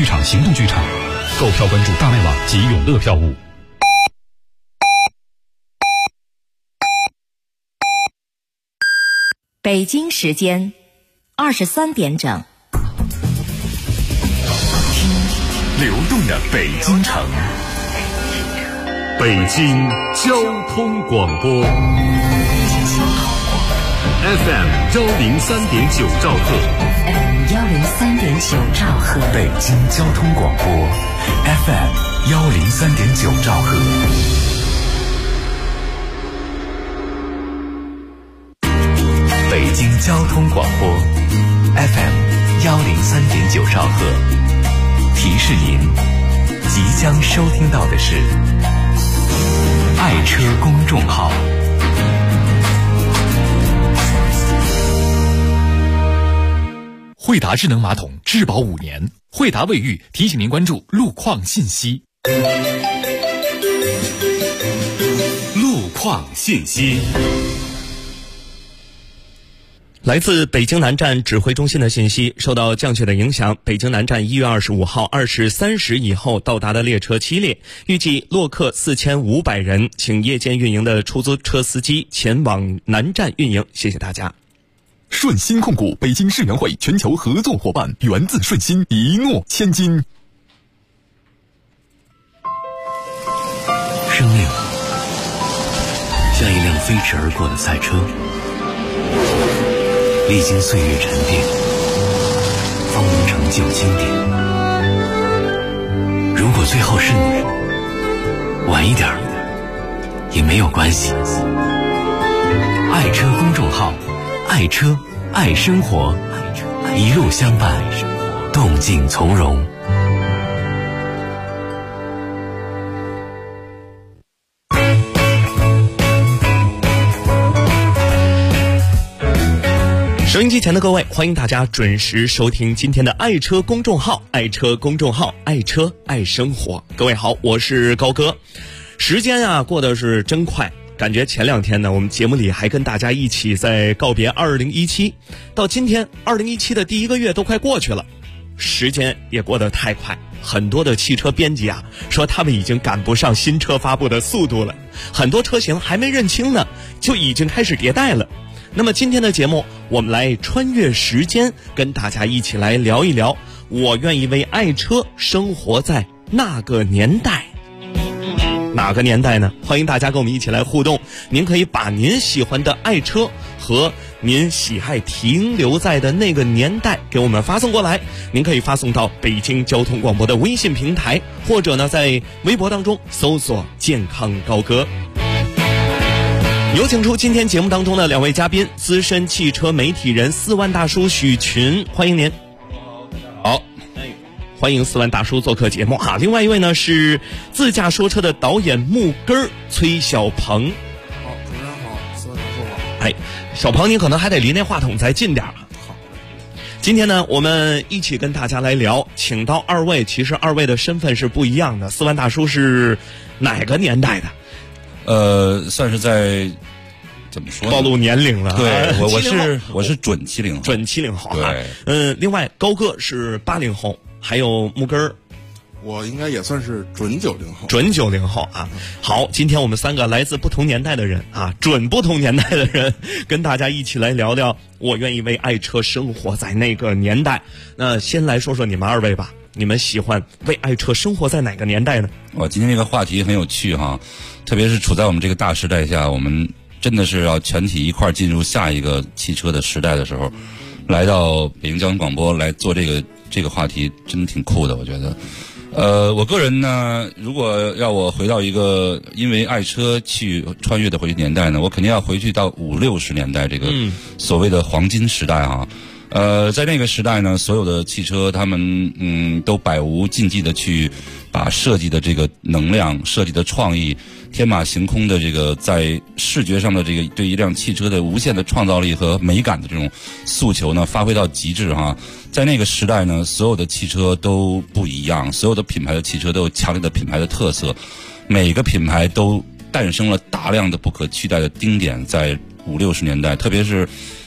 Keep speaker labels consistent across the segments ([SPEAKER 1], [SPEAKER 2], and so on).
[SPEAKER 1] 场行动剧场，购票关注大麦网及永乐票务。
[SPEAKER 2] 北京时间23点整。
[SPEAKER 3] 听流动的北京城，北京交通广播 FM 103.9兆赫
[SPEAKER 2] 103.9兆赫，
[SPEAKER 3] 北京交通广播 FM 103.9兆赫。北京交通广播 FM 103.9兆赫，提示您即将收听到的是爱车公众号。
[SPEAKER 1] 惠达智能马桶质保5年，惠达卫浴提醒您关注路况信息。
[SPEAKER 3] 路况信息。
[SPEAKER 4] 来自北京南站指挥中心的信息，受到降雪的影响，北京南站1月25号2时30以后到达的列车7列，预计落客4500人，请夜间运营的出租车司机前往南站运营，谢谢大家。
[SPEAKER 5] 顺鑫控股北京世园会全球合作伙伴，源自顺鑫，一诺千金。
[SPEAKER 6] 生命像一辆飞驰而过的赛车，历经岁月沉淀，方能成就经典。如果最后是你，晚一点也没有关系。爱车公众号，爱车爱生活，一路相伴，动静从容。
[SPEAKER 4] 收音机前的各位，欢迎大家准时收听今天的爱车公众号，爱车公众号，爱车爱生活。各位好，我是高哥。时间啊过得是真快，感觉前2天呢我们节目里还跟大家一起在告别2017，到今天2017的第1个月都快过去了，时间也过得太快。很多的汽车编辑啊说他们已经赶不上新车发布的速度了，很多车型还没认清呢就已经开始迭代了。那么今天的节目，我们来穿越时间，跟大家一起来聊一聊，我愿意为爱车生活在那个年代。哪个年代呢？欢迎大家跟我们一起来互动。您可以把您喜欢的爱车和您喜爱停留在的那个年代给我们发送过来。您可以发送到北京交通广播的微信平台，或者呢在微博当中搜索健康高哥。有请出今天节目当中的2位嘉宾，资深汽车媒体人4万大叔许群，欢迎您。好，欢迎4万大叔做客节目啊。另外一位呢是自驾说车的导演木根儿崔小鹏。
[SPEAKER 7] 好，主持人好，4万大叔好。
[SPEAKER 4] 哎，小鹏你可能还得离那话筒再近点啊。
[SPEAKER 7] 好。
[SPEAKER 4] 今天呢我们一起跟大家来聊，请到2位，其实2位的身份是不一样的。4万大叔是哪个年代的？
[SPEAKER 8] 算是在怎么说呢？
[SPEAKER 4] 暴露年龄了。
[SPEAKER 8] 对，我是准70后。
[SPEAKER 4] 准70后。
[SPEAKER 8] 对。
[SPEAKER 4] 另外高哥是80后，还有木根儿。
[SPEAKER 7] 我应该也算是准90后。
[SPEAKER 4] 准90后啊。好，今天我们3个来自不同年代的人啊，准不同年代的人，跟大家一起来聊聊，我愿意为爱车生活在那个年代。那先来说说你们2位吧。你们喜欢为爱车生活在哪个年代呢？
[SPEAKER 8] 今天这个话题很有趣哈，特别是处在我们这个大时代下，我们真的是要全体一块进入下一个汽车的时代的时候，来到北京交通广播来做这个话题，真的挺酷的，我觉得。我个人呢，如果要我回到一个因为爱车去穿越的回去年代呢，我肯定要回去到50、60年代这个所谓的黄金时代啊。在那个时代呢，所有的汽车他们都百无禁忌的去把设计的这个能量、设计的创意、天马行空的这个在视觉上的这个对一辆汽车的无限的创造力和美感的这种诉求呢，发挥到极致哈。在那个时代呢，所有的汽车都不一样，所有的品牌的汽车都有强烈的品牌的特色，每个品牌都诞生了大量的不可取代的丁点。在50、60年代，特别是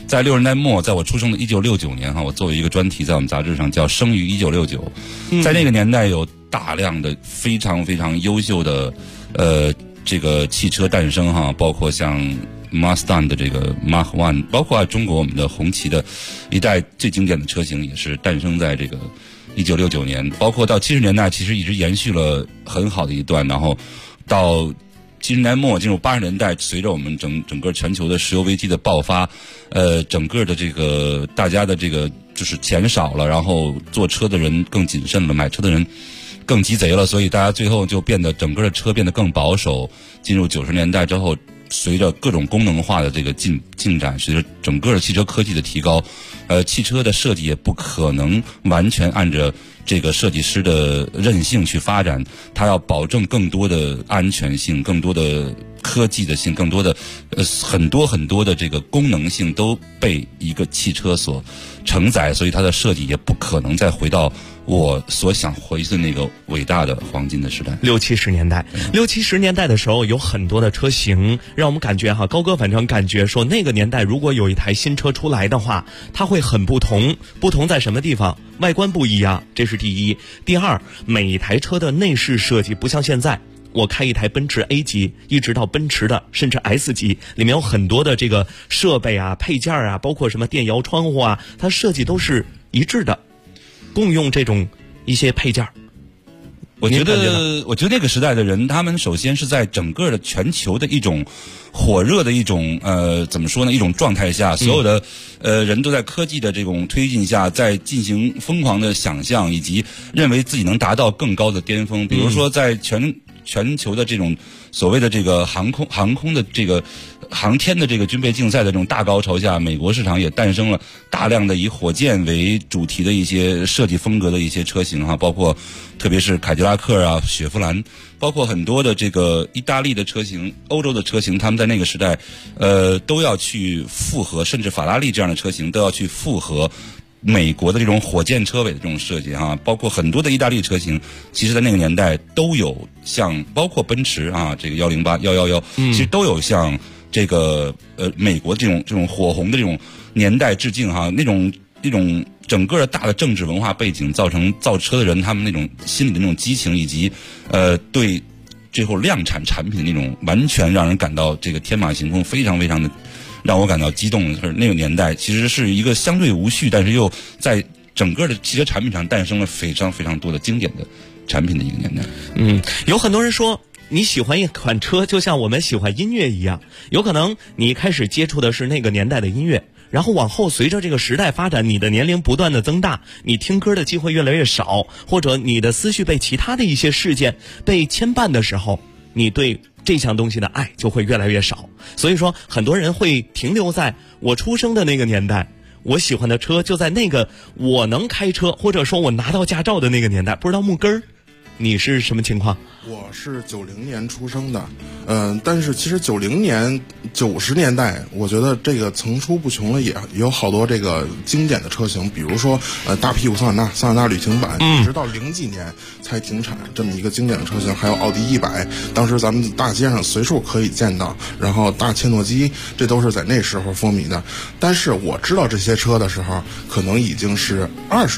[SPEAKER 8] 在60年代末，在我出生的1969年哈，我作为一个专题在我们杂志上叫《生于1969》，在那个年代有大量的非常非常优秀的这个汽车诞生哈，包括像 Mustang 的这个 Mach 1，包括中国我们的红旗的一代最经典的车型也是诞生在这个1969年，包括到70年代其实一直延续了很好的一段，然后到70年代末进入80年代，随着我们整个全球的石油危机的爆发，整个的这个大家的这个就是钱少了，然后坐车的人更谨慎了，买车的人更鸡贼了，所以大家最后就变得整个的车变得更保守。进入90年代之后，随着各种功能化的这个进展，随着整个的汽车科技的提高，汽车的设计也不可能完全按着这个设计师的任性去发展，它要保证更多的安全性，更多的科技的性，更多的很多的这个功能性都被一个汽车所承载，所以它的设计也不可能再回到我所想回去的那个伟大的黄金的时代。
[SPEAKER 4] 60、70年代，60、70年代的时候有很多的车型，让我们感觉哈，高哥反正感觉说那个年代如果有一台新车出来的话，它会很不同。不同在什么地方？外观不一样，这是第一。第二，每一台车的内饰设计不像现在。我开一台奔驰 A 级，一直到奔驰的甚至 S 级，里面有很多的这个设备啊、配件啊，包括什么电摇窗户啊，它设计都是一致的，共用这种一些配件。
[SPEAKER 8] 我觉得那个时代的人，他们首先是在整个的全球的一种火热的一种怎么说呢？一种状态下，所有的人都在科技的这种推进下，在进行疯狂的想象，以及认为自己能达到更高的巅峰。比如说，在全球的这种所谓的这个航空的这个航天的这个军备竞赛的这种大高潮下，美国市场也诞生了大量的以火箭为主题的一些设计风格的一些车型哈，包括特别是凯迪拉克啊、雪佛兰，包括很多的这个意大利的车型、欧洲的车型，他们在那个时代都要去复合，甚至法拉利这样的车型都要去复合美国的这种火箭车尾的这种设计啊，包括很多的意大利车型，其实在那个年代都有像包括奔驰啊，这个108、111，其实都有像这个美国这种火红的这种年代致敬哈，那种整个的大的政治文化背景，造成造车的人他们那种心里的那种激情，以及对最后量产产品的那种完全让人感到这个天马行空，非常非常的。让我感到激动的是，那个年代其实是一个相对无序，但是又在整个的汽车产品上诞生了非常非常多的经典的产品的一个年代。
[SPEAKER 4] 有很多人说你喜欢一款车就像我们喜欢音乐一样，有可能你一开始接触的是那个年代的音乐，然后往后随着这个时代发展，你的年龄不断的增大，你听歌的机会越来越少，或者你的思绪被其他的一些事件被牵绊的时候，你对这项东西的爱就会越来越少。所以说很多人会停留在我出生的那个年代，我喜欢的车就在那个我能开车或者说我拿到驾照的那个年代。不知道木根儿你是什么情况？
[SPEAKER 7] 我是90年出生的，但是其实90年、90年代，我觉得这个层出不穷了，也有好多这个经典的车型，比如说大屁股桑塔纳旅行版，直到00几年才停产，这么一个经典的车型，还有奥迪100，当时咱们大街上随处可以见到，然后大切诺基，这都是在那时候风靡的。但是我知道这些车的时候，可能已经是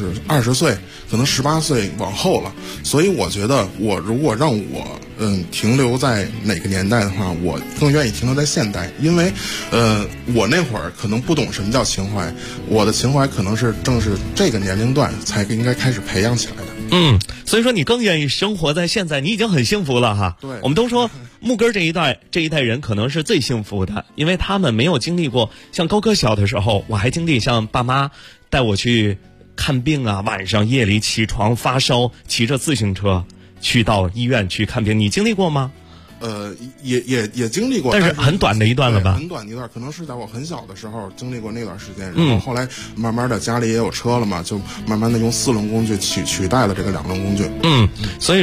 [SPEAKER 7] 20岁，可能18岁往后了，所以我觉得我如果让我停留在哪个年代的话，我更愿意停留在现代，因为我那会儿可能不懂什么叫情怀，我的情怀可能是正是这个年龄段才应该开始培养起来的。
[SPEAKER 4] 所以说你更愿意生活在现在，你已经很幸福了哈。
[SPEAKER 7] 对，
[SPEAKER 4] 我们都说木根这一代人可能是最幸福的，因为他们没有经历过像高哥小的时候，我还经历像爸妈带我去看病啊，晚上夜里起床发烧，骑着自行车去到医院去看病，你经历过吗？
[SPEAKER 7] 也经历过，
[SPEAKER 4] 但是很短的一段了吧？
[SPEAKER 7] 很短的一段，可能是在我很小的时候经历过那段时间，然后后来慢慢的家里也有车了嘛，就慢慢的用4轮工具取代了这个2轮工具。
[SPEAKER 4] 所以说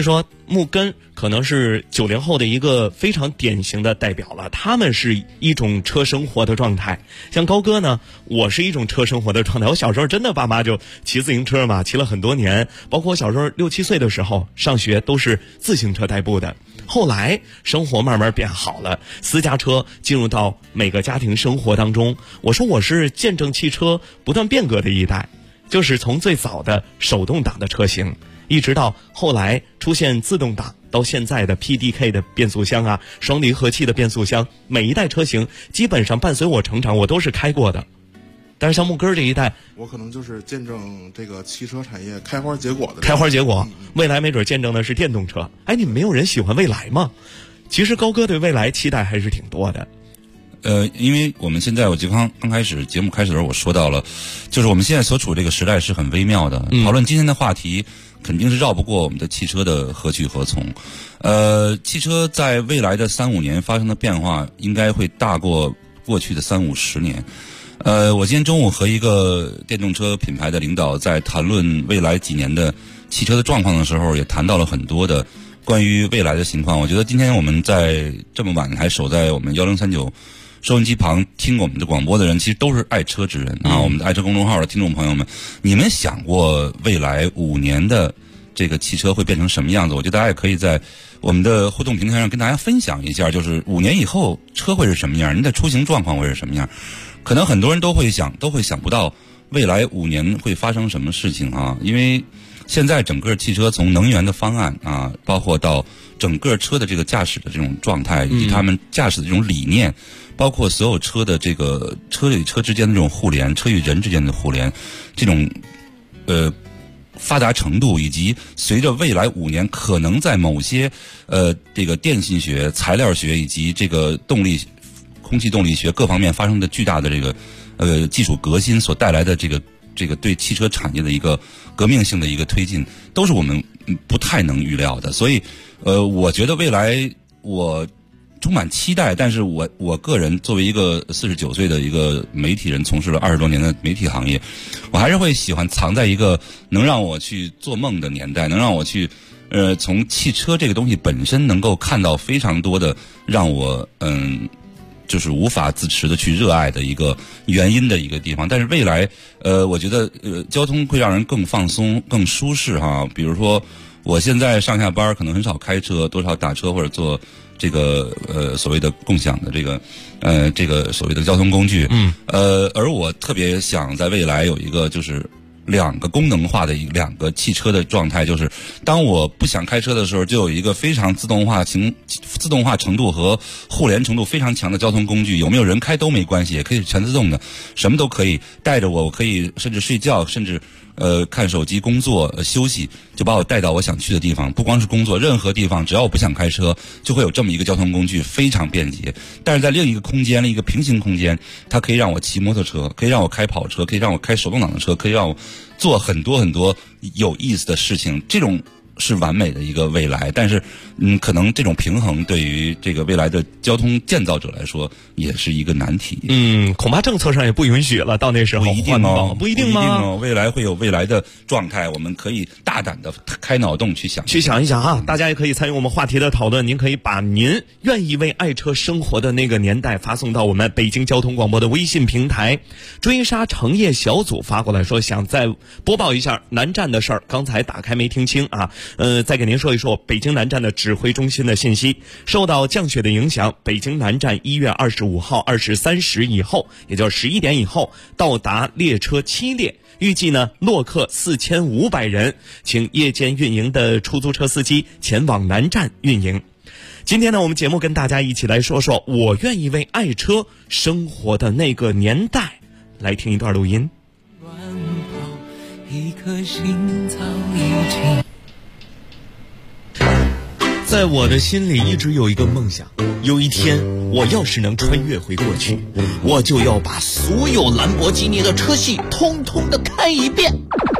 [SPEAKER 4] 木根可能是90后的一个非常典型的代表了，他们是一种车生活的状态。像高哥呢，我是一种车生活的状态。我小时候真的爸妈就骑自行车嘛，骑了很多年，包括我小时候6、7岁的时候上学都是自行车代步的。后来生活慢慢变好了，私家车进入到每个家庭生活当中。我说我是见证汽车不断变革的一代，就是从最早的手动挡的车型，一直到后来出现自动挡，到现在的 PDK 的变速箱啊，双离合器的变速箱，每一代车型基本上伴随我成长，我都是开过的。但是像木根这一代，
[SPEAKER 7] 我可能就是见证这个汽车产业开花结果的。
[SPEAKER 4] 开花结果，未来没准见证的是电动车。哎，你们没有人喜欢蔚来吗？其实高哥对蔚来期待还是挺多的。
[SPEAKER 8] 因为我们现在，我就刚开始节目开始的时候，我说到了，就是我们现在所处这个时代是很微妙的。讨论今天的话题，肯定是绕不过我们的汽车的何去何从。汽车在未来的3、5年发生的变化，应该会大过过去的30、50年。我今天中午和一个电动车品牌的领导在谈论未来几年的汽车的状况的时候，也谈到了很多的关于未来的情况。我觉得今天我们在这么晚还守在我们1039收音机旁听我们的广播的人，其实都是爱车之人啊。我们的爱车公众号的听众朋友们，你们想过未来5年的这个汽车会变成什么样子？我觉得大家也可以在我们的互动平台上跟大家分享一下，就是5年以后车会是什么样，您的出行状况会是什么样。可能很多人都会想不到未来5年会发生什么事情啊，因为现在整个汽车从能源的方案啊，包括到整个车的这个驾驶的这种状态，以及他们驾驶的这种理念，包括所有车的这个车与车之间的这种互联，车与人之间的互联，这种发达程度，以及随着未来5年可能在某些这个电信学、材料学以及这个动力、空气动力学各方面发生的巨大的这个技术革新所带来的这个对汽车产业的一个革命性的一个推进，都是我们不太能预料的。所以我觉得未来我充满期待，但是我个人作为一个49岁的一个媒体人，从事了20多年的媒体行业，我还是会喜欢藏在一个能让我去做梦的年代，能让我去从汽车这个东西本身能够看到非常多的让我就是无法自持的去热爱的一个原因的一个地方。但是未来我觉得交通会让人更放松更舒适哈。比如说我现在上下班可能很少开车，多少打车或者坐这个所谓的共享的这个所谓的交通工具。而我特别想在未来有一个就是2个功能化的2个汽车的状态，就是当我不想开车的时候，就有一个非常自动化程度和互联程度非常强的交通工具，有没有人开都没关系，也可以全自动的，什么都可以带着我可以甚至睡觉，甚至看手机、工作、休息，就把我带到我想去的地方。不光是工作，任何地方只要我不想开车，就会有这么一个交通工具，非常便捷。但是在另一个空间，另一个平行空间，它可以让我骑摩托车，可以让我开跑车，可以让我开手动挡的车，可以让我做很多很多有意思的事情。这种是完美的一个未来，但是可能这种平衡对于这个未来的交通建造者来说也是一个难题。
[SPEAKER 4] 恐怕政策上也不允许了，到那时候
[SPEAKER 8] 不一定哦，
[SPEAKER 4] 不一定吗？
[SPEAKER 8] 未来会有未来的状态，我们可以大胆的开脑洞去想
[SPEAKER 4] 一想啊。大家也可以参与我们话题的讨论，您可以把您愿意为爱车生活的那个年代发送到我们北京交通广播的微信平台。追杀成业小组发过来说，想再播报一下南站的事儿，刚才打开没听清啊。再给您说一说北京南站的指挥中心的信息。受到降雪的影响，北京南站1月25号23时以后，也就是11点以后到达列车7列，预计呢落客4500人，请夜间运营的出租车司机前往南站运营。今天呢，我们节目跟大家一起来说说我愿意为爱车生活的那个年代。来听一段录音。
[SPEAKER 9] 一颗心早已经
[SPEAKER 4] 在我的心里一直有一个梦想，有一天我要是能穿越回过去，我就要把所有兰博基尼的车系通通的开一遍。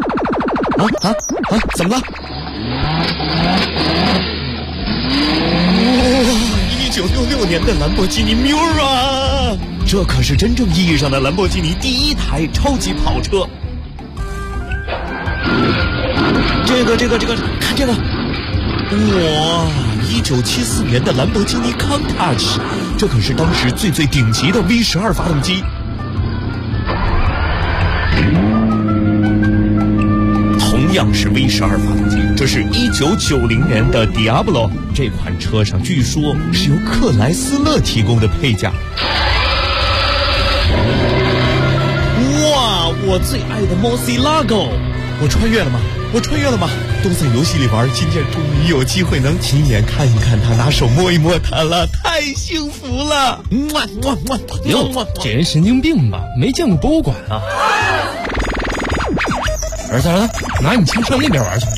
[SPEAKER 4] 怎么了？1966年的兰博基尼 Miura， 这可是真正意义上的兰博基尼第1台超级跑车。这个，看这个。 哇，1974年的兰博基尼康塔奇，这可是当时最顶级的 V12发动机。同样是 V12发动机，这是1990年的 Diablo， 这款车上据说是由克莱斯勒提供的配件。哇，我最爱的 Murcielago， 我穿越了吗？都在游戏里玩，今天终于有机会能亲眼看一看他，拿手摸一摸他了，太幸福了！
[SPEAKER 10] 哟，这人神经病吧？没见过博物馆啊！儿子，拿你枪上那边玩去。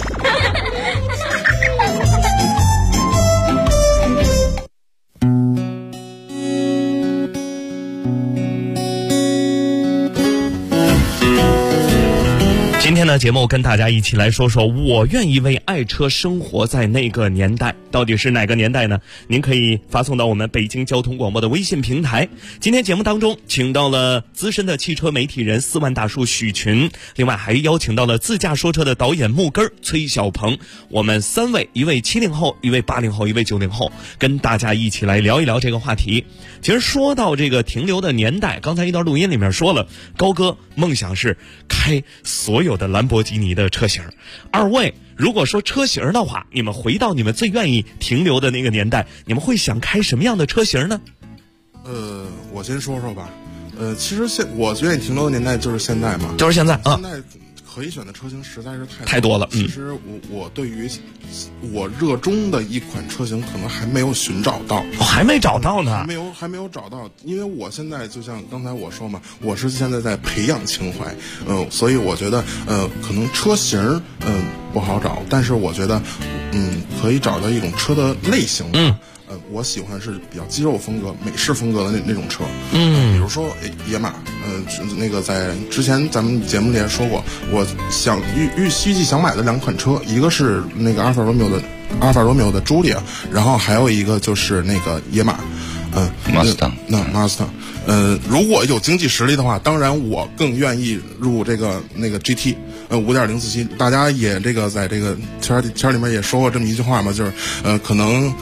[SPEAKER 4] 今天的节目跟大家一起来说说，我愿意为爱车生活在那个年代，到底是哪个年代呢？您可以发送到我们北京交通广播的微信平台。今天节目当中请到了资深的汽车媒体人4万大叔许群，另外还邀请到了自驾说车的导演木根崔小鹏，我们3位，一位70后，一位80后，一位90后，跟大家一起来聊一聊这个话题。其实说到这个停留的年代，刚才一段录音里面说了，高哥梦想是开所有的兰博基尼的车型。二位如果说车型的话，你们回到你们最愿意停留的那个年代，你们会想开什么样的车型呢？
[SPEAKER 7] 我先说说吧。其实我愿意停留的年代就是现在嘛，
[SPEAKER 4] 就是现在啊。
[SPEAKER 7] 现在可以选的车型实在是
[SPEAKER 4] 太多了。
[SPEAKER 7] 其实我对于我热衷的一款车型可能还没有寻找到。
[SPEAKER 4] 还没找到呢？
[SPEAKER 7] 还没有找到，因为我现在就像刚才我说嘛，我是现在在培养情怀，所以我觉得可能车型不好找，但是我觉得可以找到一种车的类型。我喜欢是比较肌肉风格、美式风格的那种车。比如说野马，那个在之前咱们节目里也说过，我想预计想买的2款车，一个是那个阿尔法罗密欧的朱莉亚，然后还有一个就是那个野马。Mustang。如果有经济实力的话，当然我更愿意入那个 GT。5.0自吸，大家也这个在这个圈里面也说过这么一句话嘛，就是可能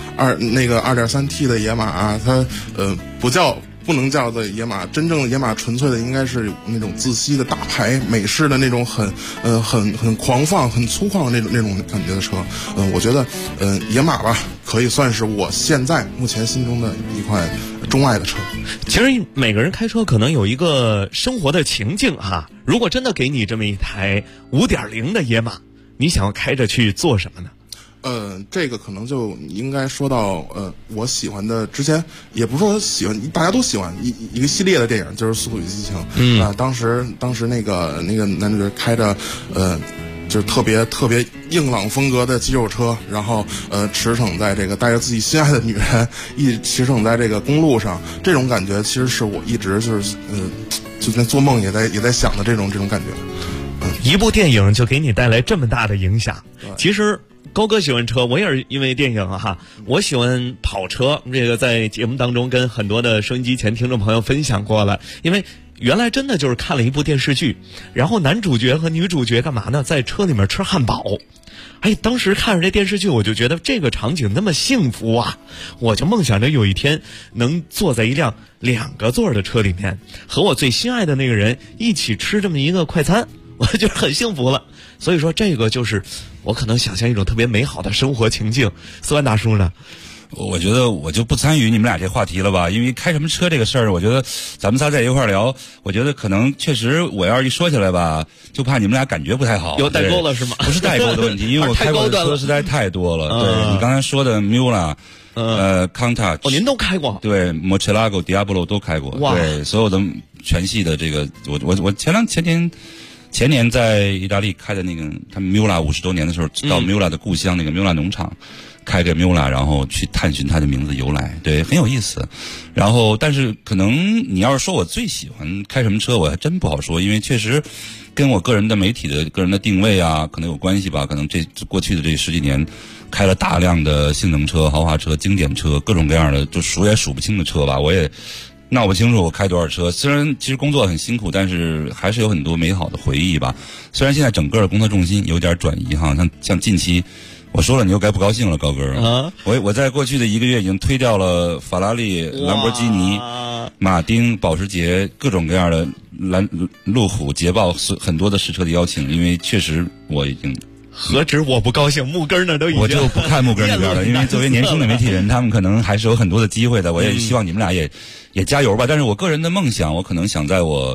[SPEAKER 7] 2.3T 的野马啊，它不能叫的野马，真正的野马纯粹的应该是那种自吸的大排美式的那种很狂放、很粗犷的那种感觉的车。我觉得野马吧，可以算是我现在目前心中的一款钟爱的车。
[SPEAKER 4] 其实每个人开车可能有一个生活的情境哈，如果真的给你这么一台5.0的野马，你想要开着去做什么呢？
[SPEAKER 7] 这个可能就应该说到我喜欢的，之前也不是说喜欢，大家都喜欢一个系列的电影，就是《速度与激情》。当时那个男主角开着就是特别硬朗风格的肌肉车，然后驰骋在这个带着自己心爱的女人驰骋在这个公路上，这种感觉其实是我一直就是就在做梦也在想的这种感觉。
[SPEAKER 4] 一部电影就给你带来这么大的影响。其实高哥喜欢车，我也是因为电影哈。我喜欢跑车，这个在节目当中跟很多的收音机前听众朋友分享过了。因为原来真的就是看了一部电视剧，然后男主角和女主角干嘛呢？在车里面吃汉堡。当时看着这电视剧，我就觉得这个场景那么幸福啊！我就梦想着有一天能坐在一辆2个座的车里面，和我最心爱的那个人一起吃这么一个快餐，我就很幸福了。所以说这个就是我可能想象一种特别美好的生活情境。4万大叔呢？
[SPEAKER 8] 我觉得我就不参与你们俩这话题了吧，因为开什么车这个事儿，我觉得咱们仨在一块儿聊，我觉得可能确实我要是一说起来吧，就怕你们俩感觉不太好。
[SPEAKER 4] 有代沟了是吗？
[SPEAKER 8] 不是代沟的问题，因为我开过的车实在太多了。对你刚才说的 Mula。Countach
[SPEAKER 4] 您都开过？
[SPEAKER 8] 对 ，Murcielago、Diablo 都开过。对，所有的全系的这个，我前年在意大利开的那个，他们 Mula 50周年的时候，到 Mula 的故乡那个 Mula 农场，开个 Mula， 然后去探寻它的名字由来，对，很有意思。然后，但是可能你要是说我最喜欢开什么车，我还真不好说，因为确实跟我个人的媒体的个人的定位啊，可能有关系吧。可能这过去的这10几年，开了大量的性能车、豪华车、经典车，各种各样的，就数也数不清的车吧。我也闹不清楚我开多少车，虽然其实工作很辛苦，但是还是有很多美好的回忆吧。虽然现在整个的工作重心有点转移哈，像近期我说了，你又该不高兴了，高哥啊！我在过去的1个月已经推掉了法拉利、兰博基尼、马丁、保时捷各种各样的路虎、捷豹很多的实车的邀请，因为确实我已经。
[SPEAKER 4] 何止我不高兴，木根那都已经。
[SPEAKER 8] 我就不看木根那边了，因为作为年轻的媒体人，他们可能还是有很多的机会的。我也希望你们俩也加油吧。但是我个人的梦想，我可能想在我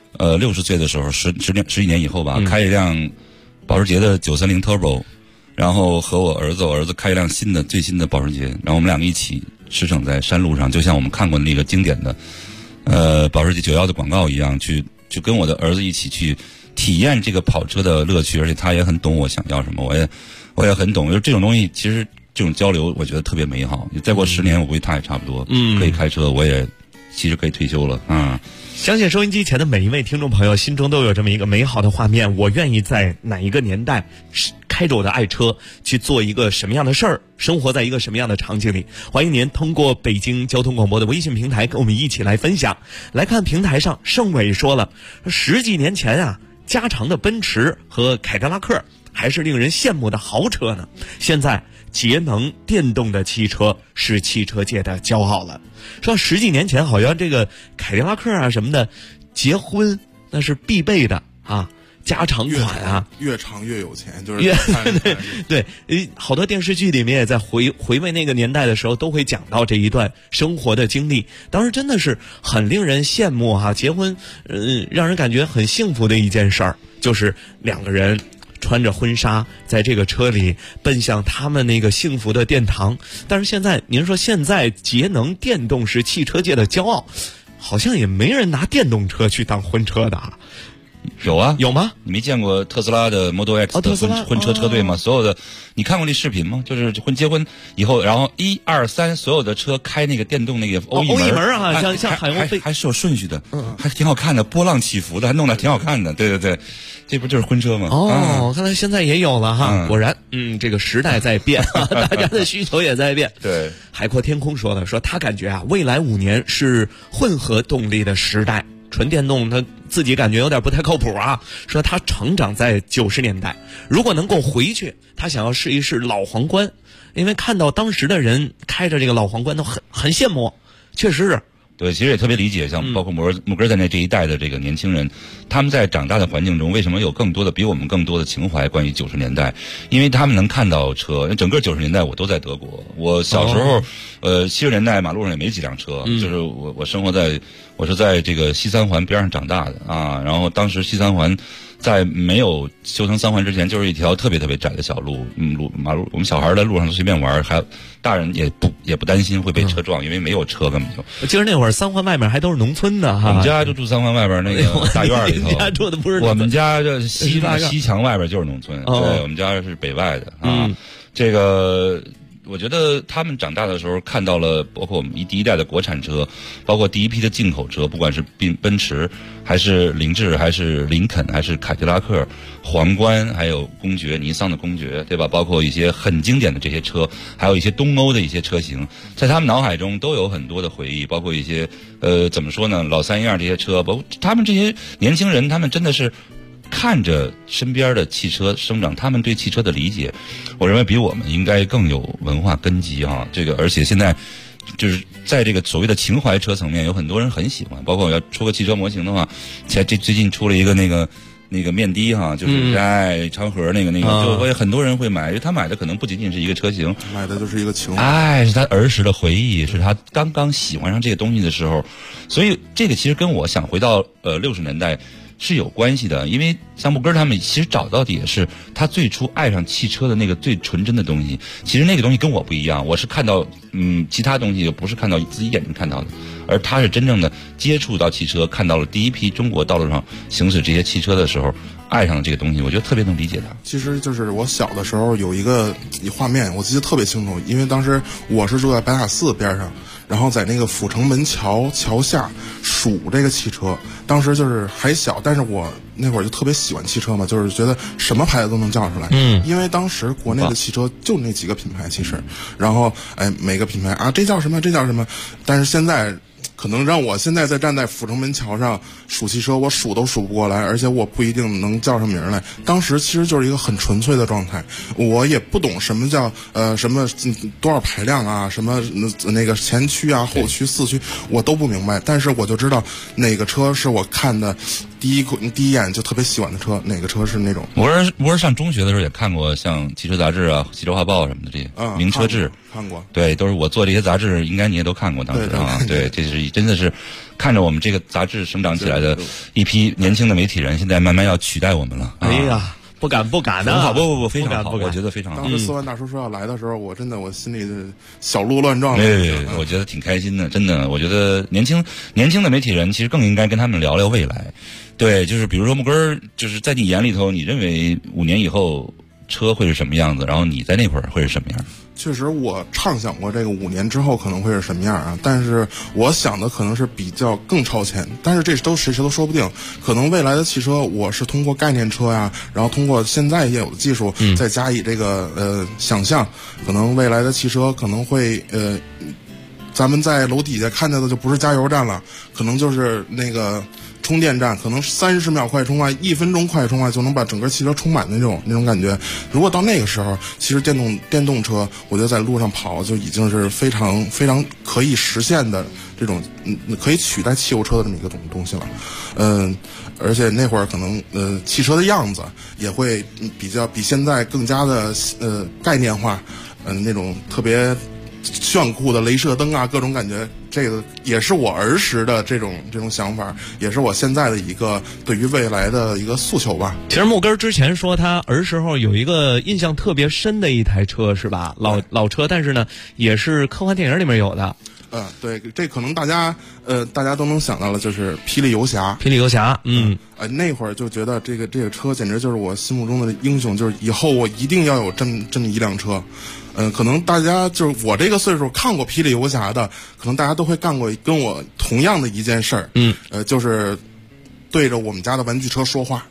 [SPEAKER 8] 60岁的时候，11年以后吧，开一辆保时捷的930 Turbo。然后和我儿子开一辆最新的保时捷，然后我们两个一起驰骋在山路上，就像我们看过的那个经典的保时捷911的广告一样，去跟我的儿子一起去体验这个跑车的乐趣，而且他也很懂我想要什么，我也很懂，就是这种东西，其实这种交流我觉得特别美好。再过10年，我估计他也差不多可以开车，我也其实可以退休了啊。
[SPEAKER 4] 相信收音机前的每一位听众朋友心中都有这么一个美好的画面，我愿意在哪一个年代开着我的爱车去做一个什么样的事儿，生活在一个什么样的场景里。欢迎您通过北京交通广播的微信平台跟我们一起来分享。来看平台上，盛伟说了，10几年前啊，加长的奔驰和凯迪拉克还是令人羡慕的豪车呢，现在节能电动的汽车是汽车界的骄傲了。说10几年前好像这个凯迪拉克啊什么的，结婚那是必备的啊，加长款啊，
[SPEAKER 7] 越长越有钱，就是
[SPEAKER 4] 对，好多电视剧里面也在回味那个年代的时候，都会讲到这一段生活的经历。当时真的是很令人羡慕哈，结婚，让人感觉很幸福的一件事儿，就是2个人穿着婚纱在这个车里奔向他们那个幸福的殿堂。但是现在您说现在节能电动是汽车界的骄傲，好像也没人拿电动车去当婚车的啊。
[SPEAKER 8] 有啊，
[SPEAKER 4] 有吗？
[SPEAKER 8] 你没见过特斯拉的 Model X 的婚车车队吗？所有的，你看过那视频吗？就是结婚以后，然后1、2、3，所有的车开那个电动那个欧翼门
[SPEAKER 4] 啊，像海鸥飞，
[SPEAKER 8] 还是有顺序的，还挺好看的，波浪起伏的，还弄得挺好看的。对，这不就是婚车吗？
[SPEAKER 4] 看来现在也有了哈。果然，这个时代在变，大家的需求也在变。
[SPEAKER 8] 对，
[SPEAKER 4] 海阔天空说他感觉啊，未来5年是混合动力的时代。纯电动他自己感觉有点不太靠谱啊，说他成长在90年代，如果能够回去，他想要试一试老皇冠，因为看到当时的人开着这个老皇冠都很羡慕，确实是。
[SPEAKER 8] 对，其实也特别理解，像包括木根在内这一代的这个年轻人，他们在长大的环境中，为什么有比我们更多的情怀关于90年代？因为他们能看到车。整个90年代我都在德国，我小时候，70年代马路上也没几辆车，就是我是在这个西三环边上长大的啊。然后当时西三环在没有修成3环之前，就是一条特别特别窄的小路，马路，我们小孩在路上随便玩，还大人也不担心会被车撞，因为没有车根本就。
[SPEAKER 4] 我记得那会儿3环外面还都是农村的哈，
[SPEAKER 8] 我们家就住3环外边那个大院里头。
[SPEAKER 4] 你家住的不是？
[SPEAKER 8] 我们家这西墙外边就是农村，对，我们家是北外的啊。这个我觉得他们长大的时候看到了，包括我们第一代的国产车，包括第一批的进口车，不管是奔驰还是凌志还是林肯还是凯迪拉克、皇冠，还有公爵、尼桑的公爵，对吧？包括一些很经典的这些车，还有一些东欧的一些车型，在他们脑海中都有很多的回忆，包括一些怎么说呢，老312这些车，包括他们这些年轻人，他们真的是看着身边的汽车生长，他们对汽车的理解，我认为比我们应该更有文化根基啊。这个而且现在就是在这个所谓的情怀车层面，有很多人很喜欢。包括我要出个汽车模型的话，最近出了一个那个面的哈，就是在长河那个，就会很多人会买，因为他买的可能不仅仅是一个车型，
[SPEAKER 7] 买的就是一个情怀，
[SPEAKER 8] 是他儿时的回忆，是他刚刚喜欢上这个东西的时候。所以这个其实跟我想回到60年代是有关系的，因为像木根他们其实找到的也是他最初爱上汽车的那个最纯真的东西。其实那个东西跟我不一样，我是看到其他东西不是看到自己眼睛看到的，而他是真正的接触到汽车，看到了第一批中国道路上行驶这些汽车的时候，爱上了这个东西。我觉得特别能理解他。
[SPEAKER 7] 其实就是我小的时候有一个画面，我记得特别清楚，因为当时我是住在白塔寺边上，然后在那个阜成门桥下数这个汽车，当时就是还小，但是我那会儿就特别喜欢汽车嘛，就是觉得什么牌子都能叫出来。因为当时国内的汽车就那几个品牌，其实，然后每个品牌啊，这叫什么，这叫什么，但是现在可能让我现在再站在阜成门桥上数汽车，我数都数不过来，而且我不一定能叫上名来。当时其实就是一个很纯粹的状态，我也不懂什么叫什么多少排量啊，什么那个前驱啊、后驱、四驱，我都不明白。但是我就知道哪个车是我看的第一眼就特别喜欢的车，哪个车是那种。
[SPEAKER 8] 我是上中学的时候也看过像汽车杂志啊、汽车画报什么的这些名车志，
[SPEAKER 7] 看过。
[SPEAKER 8] 对，都是我做这些杂志，应该你也都看过当时啊。对，这是真的是看着我们这个杂志生长起来的一批年轻的媒体人，现在慢慢要取代我们了。
[SPEAKER 4] 哎呀，不敢的，
[SPEAKER 8] 好，不，非常好，我觉得非常好。
[SPEAKER 7] 当时4万大叔说要来的时候，我真的我心里的小鹿乱撞。
[SPEAKER 8] 对，我觉得挺开心的，真的。我觉得年轻的媒体人其实更应该跟他们聊聊未来。对，就是比如说木根儿，就是在你眼里头，你认为5年以后车会是什么样子，然后你在那会儿会是什么样？
[SPEAKER 7] 确实，我畅想过这个5年之后可能会是什么样啊，但是我想的可能是比较更超前，但是这都谁都说不定。可能未来的汽车，我是通过概念车呀，然后通过现在现有的技术，再加以这个想象，可能未来的汽车可能会咱们在楼底下看到的就不是加油站了，可能就是那个充电站，可能30秒快充啊，1分钟快充啊，就能把整个汽车充满的那种感觉。如果到那个时候，其实电动车，我觉得在路上跑就已经是非常非常可以实现的这种可以取代汽油车的这么一个东西了。而且那会儿可能汽车的样子也会比现在更加的概念化，那种特别炫酷的镭射灯啊，各种感觉，这个也是我儿时的这种想法，也是我现在的一个对于未来的一个诉求吧。
[SPEAKER 4] 其实木根之前说他儿时候有一个印象特别深的一台车是吧？老车，但是呢也是科幻电影里面有的。
[SPEAKER 7] 对，这可能大家都能想到了，就是霹雳游侠。
[SPEAKER 4] 霹雳游侠，
[SPEAKER 7] 那会儿就觉得这个车简直就是我心目中的英雄，就是以后我一定要有这么一辆车。可能大家就是我这个岁数看过霹雳游侠的，可能大家都会干过跟我同样的一件事儿。就是对着我们家的玩具车说话。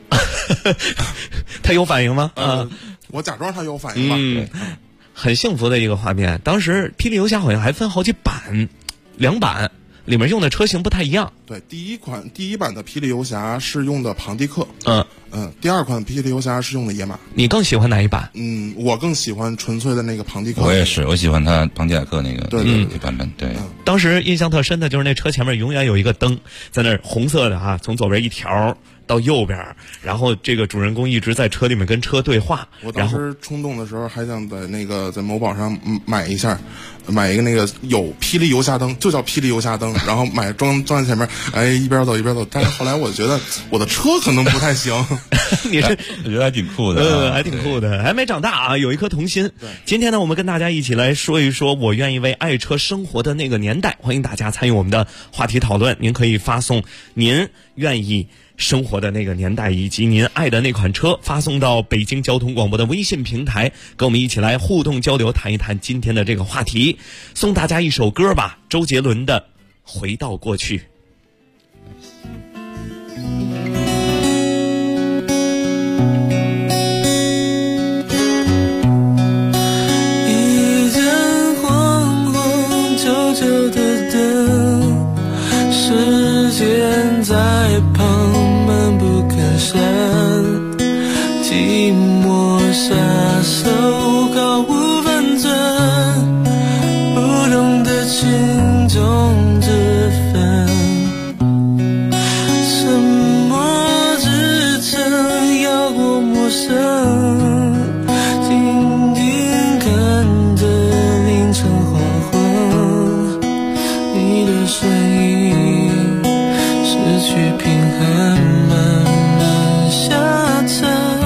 [SPEAKER 4] 他有反应吗？
[SPEAKER 7] 我假装他有反应吧。
[SPEAKER 4] 很幸福的一个画面。当时霹雳游侠好像还分好几版，2版，里面用的车型不太一样。
[SPEAKER 7] 对，第一版的霹雳游侠是用的庞蒂克，第2款霹雳游侠是用的野马。
[SPEAKER 4] 你更喜欢哪一版？
[SPEAKER 7] 我更喜欢纯粹的那个庞蒂克。
[SPEAKER 8] 我也是，我喜欢他庞蒂亚克那个版本。对，
[SPEAKER 4] 当时印象特深的就是那车前面永远有一个灯，在那儿红色的啊，从左边一条到右边，然后这个主人公一直在车里面跟车对话。
[SPEAKER 7] 我当时冲动的时候还想在某宝上买一个那个有霹雳游侠灯，就叫霹雳游侠灯，然后装在前面，一边走一边走。但是后来我觉得我的车可能不太行。
[SPEAKER 4] 你是
[SPEAKER 8] 我觉得还挺酷的，
[SPEAKER 4] 还挺酷的，还没长大啊，有一颗童心。今天呢，我们跟大家一起来说一说我愿意为爱车生活的那个年代，欢迎大家参与我们的话题讨论。您可以发送您愿意生活的那个年代以及您爱的那款车发送到北京交通广播的微信平台，跟我们一起来互动交流，谈一谈今天的这个话题。送大家一首歌吧，周杰伦的《回到过去》。
[SPEAKER 9] 一盏黄黄旧旧的灯，时间在旁闷不吭声，寂寞杀手毫无分寸，不懂得轻重之分，什么支撑要过陌生，静静看着凌晨黄昏，你的身影失去平衡，慢慢下沉，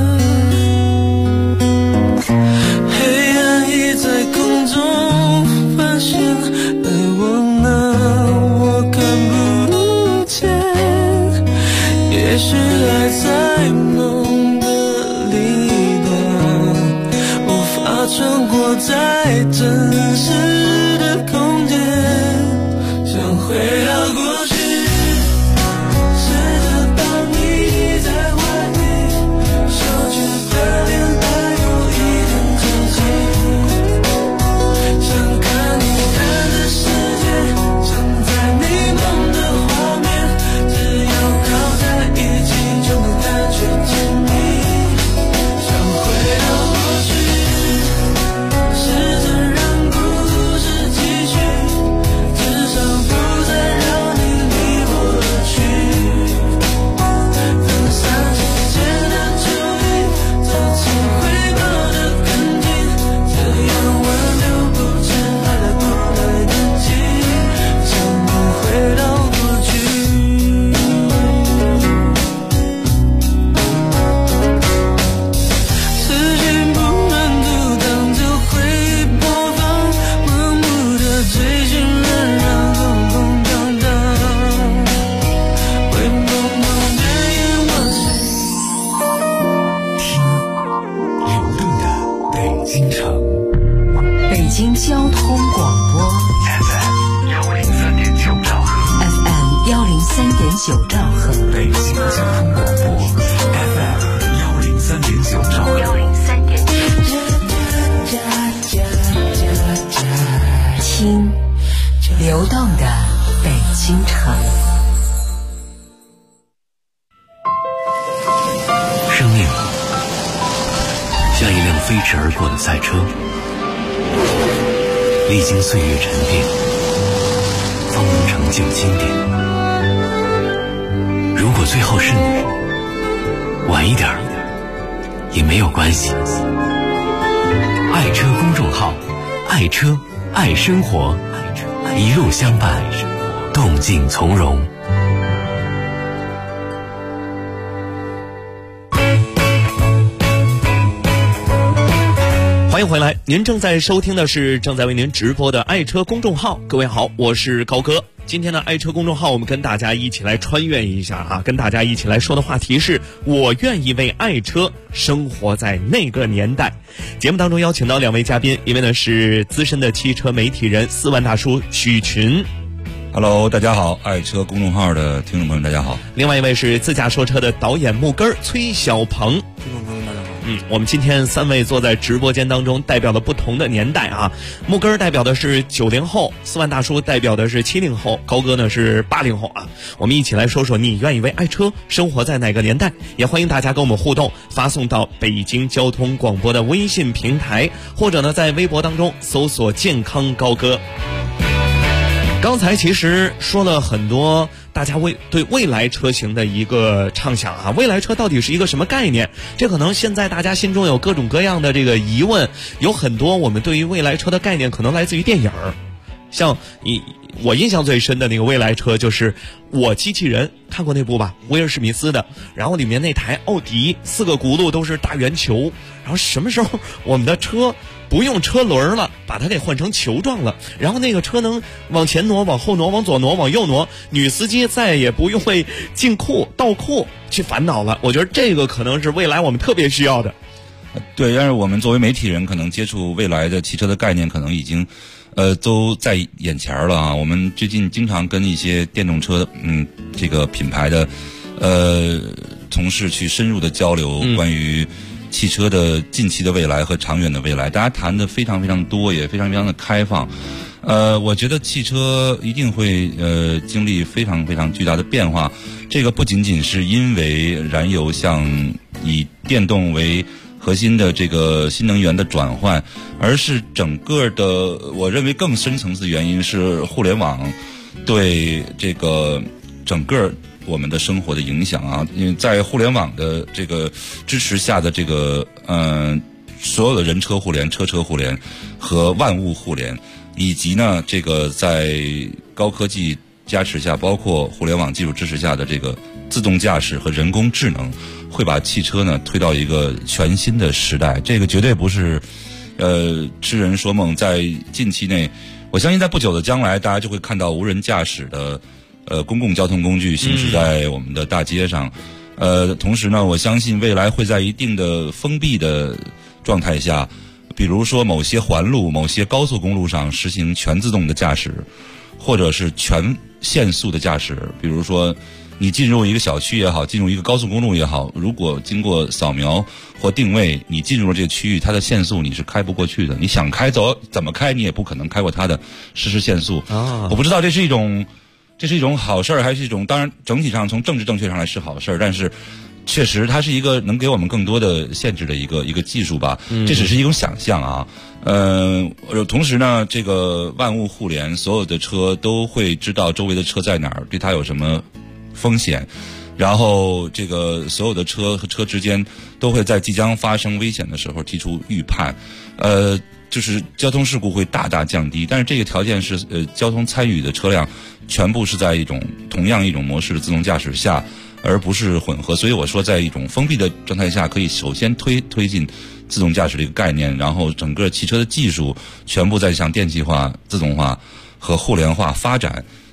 [SPEAKER 9] 黑暗已在空中翻旋，而我呢，我看不见，也许爱在梦的另一端，无法穿过在真实的空间，想回到过去，试着把你在怀里，小却的脸还有一点沉寂，想看你看的世界，想在
[SPEAKER 3] 京城，
[SPEAKER 2] 北京交通广播
[SPEAKER 3] FM103.9兆赫
[SPEAKER 2] ，FM103.9兆赫，
[SPEAKER 3] 北京交通广播 FM103.9兆赫
[SPEAKER 2] 103.9，听流动的北京城。
[SPEAKER 6] 生命像一辆飞驰而过的赛车，历经岁月沉淀，方能成就经典。如果最后是你，晚一点也没有关系。爱车公众号，爱车爱生活，一路相伴，动静从容。
[SPEAKER 4] 欢迎回来，您正在收听的是正在为您直播的爱车公众号。各位好，我是高哥。今天的爱车公众号，我们跟大家一起来穿越一下啊，跟大家一起来说的话题是我愿意为爱车生活在那个年代。节目当中邀请到两位嘉宾，一位呢是资深的汽车媒体人4万大叔许群。
[SPEAKER 8] Hello， 大家好，爱车公众号的听众朋友大家好。
[SPEAKER 4] 另外一位是自驾说车的导演木根崔小鹏。
[SPEAKER 7] 听众朋友大家好。
[SPEAKER 4] 我们今天3位坐在直播间当中，代表了不同的年代啊。木根代表的是90后，4万大叔代表的是70后，高哥呢是80后啊。我们一起来说说你愿意为爱车生活在哪个年代？也欢迎大家跟我们互动，发送到北京交通广播的微信平台，或者呢在微博当中搜索健康高哥。刚才其实说了很多大家对未来车型的一个畅想啊，未来车到底是一个什么概念？这可能现在大家心中有各种各样的这个疑问，有很多我们对于未来车的概念可能来自于电影儿，像我印象最深的那个未来车就是我机器人，看过那部吧，威尔史密斯的，然后里面那台奥迪4个轱辘都是大圆球，然后什么时候我们的车不用车轮了，把它给换成球状了，然后那个车能往前挪，往后挪，往左挪，往右挪，女司机再也不用为进库倒库去烦恼了。我觉得这个可能是未来我们特别需要的。
[SPEAKER 8] 对，但是我们作为媒体人，可能接触未来的汽车的概念，可能已经都在眼前了啊。我们最近经常跟一些电动车这个品牌的同事去深入的交流，关于汽车的近期的未来和长远的未来，大家谈的非常非常多，也非常非常的开放。我觉得汽车一定会经历非常非常巨大的变化。这个不仅仅是因为燃油向以电动为核心的这个新能源的转换，而是整个的我认为更深层次的原因是互联网对这个整个我们的生活的影响啊。因为在互联网的这个支持下的这个所有的人车互联、车车互联和万物互联，以及呢这个在高科技加持下，包括互联网技术支持下的这个自动驾驶和人工智能，会把汽车呢推到一个全新的时代。这个绝对不是痴人说梦。在近期内，我相信在不久的将来，大家就会看到无人驾驶的公共交通工具行驶在我们的大街上。同时呢，我相信未来会在一定的封闭的状态下，比如说某些环路、某些高速公路上实行全自动的驾驶，或者是全限速的驾驶。比如说你进入一个小区也好，进入一个高速公路也好，如果经过扫描或定位，你进入了这个区域，它的限速你是开不过去的。你想开走怎么开，你也不可能开过它的实时限速。我不知道这是一种好事儿，还是一种，当然整体上从政治正确上来是好事儿，但是确实它是一个能给我们更多的限制的一个技术吧。这只是一种想象啊。同时呢，这个万物互联，所有的车都会知道周围的车在哪儿，对它有什么风险，然后这个所有的车和车之间都会在即将发生危险的时候提出预判。就是交通事故会大大降低，但是这个条件是交通参与的车辆全部是在同样一种模式的自动驾驶下，而不是混合。所以我说，在一种封闭的状态下，可以首先推进自动驾驶这个概念，然后整个汽车的技术全部在向电气化、自动化和互联化发展。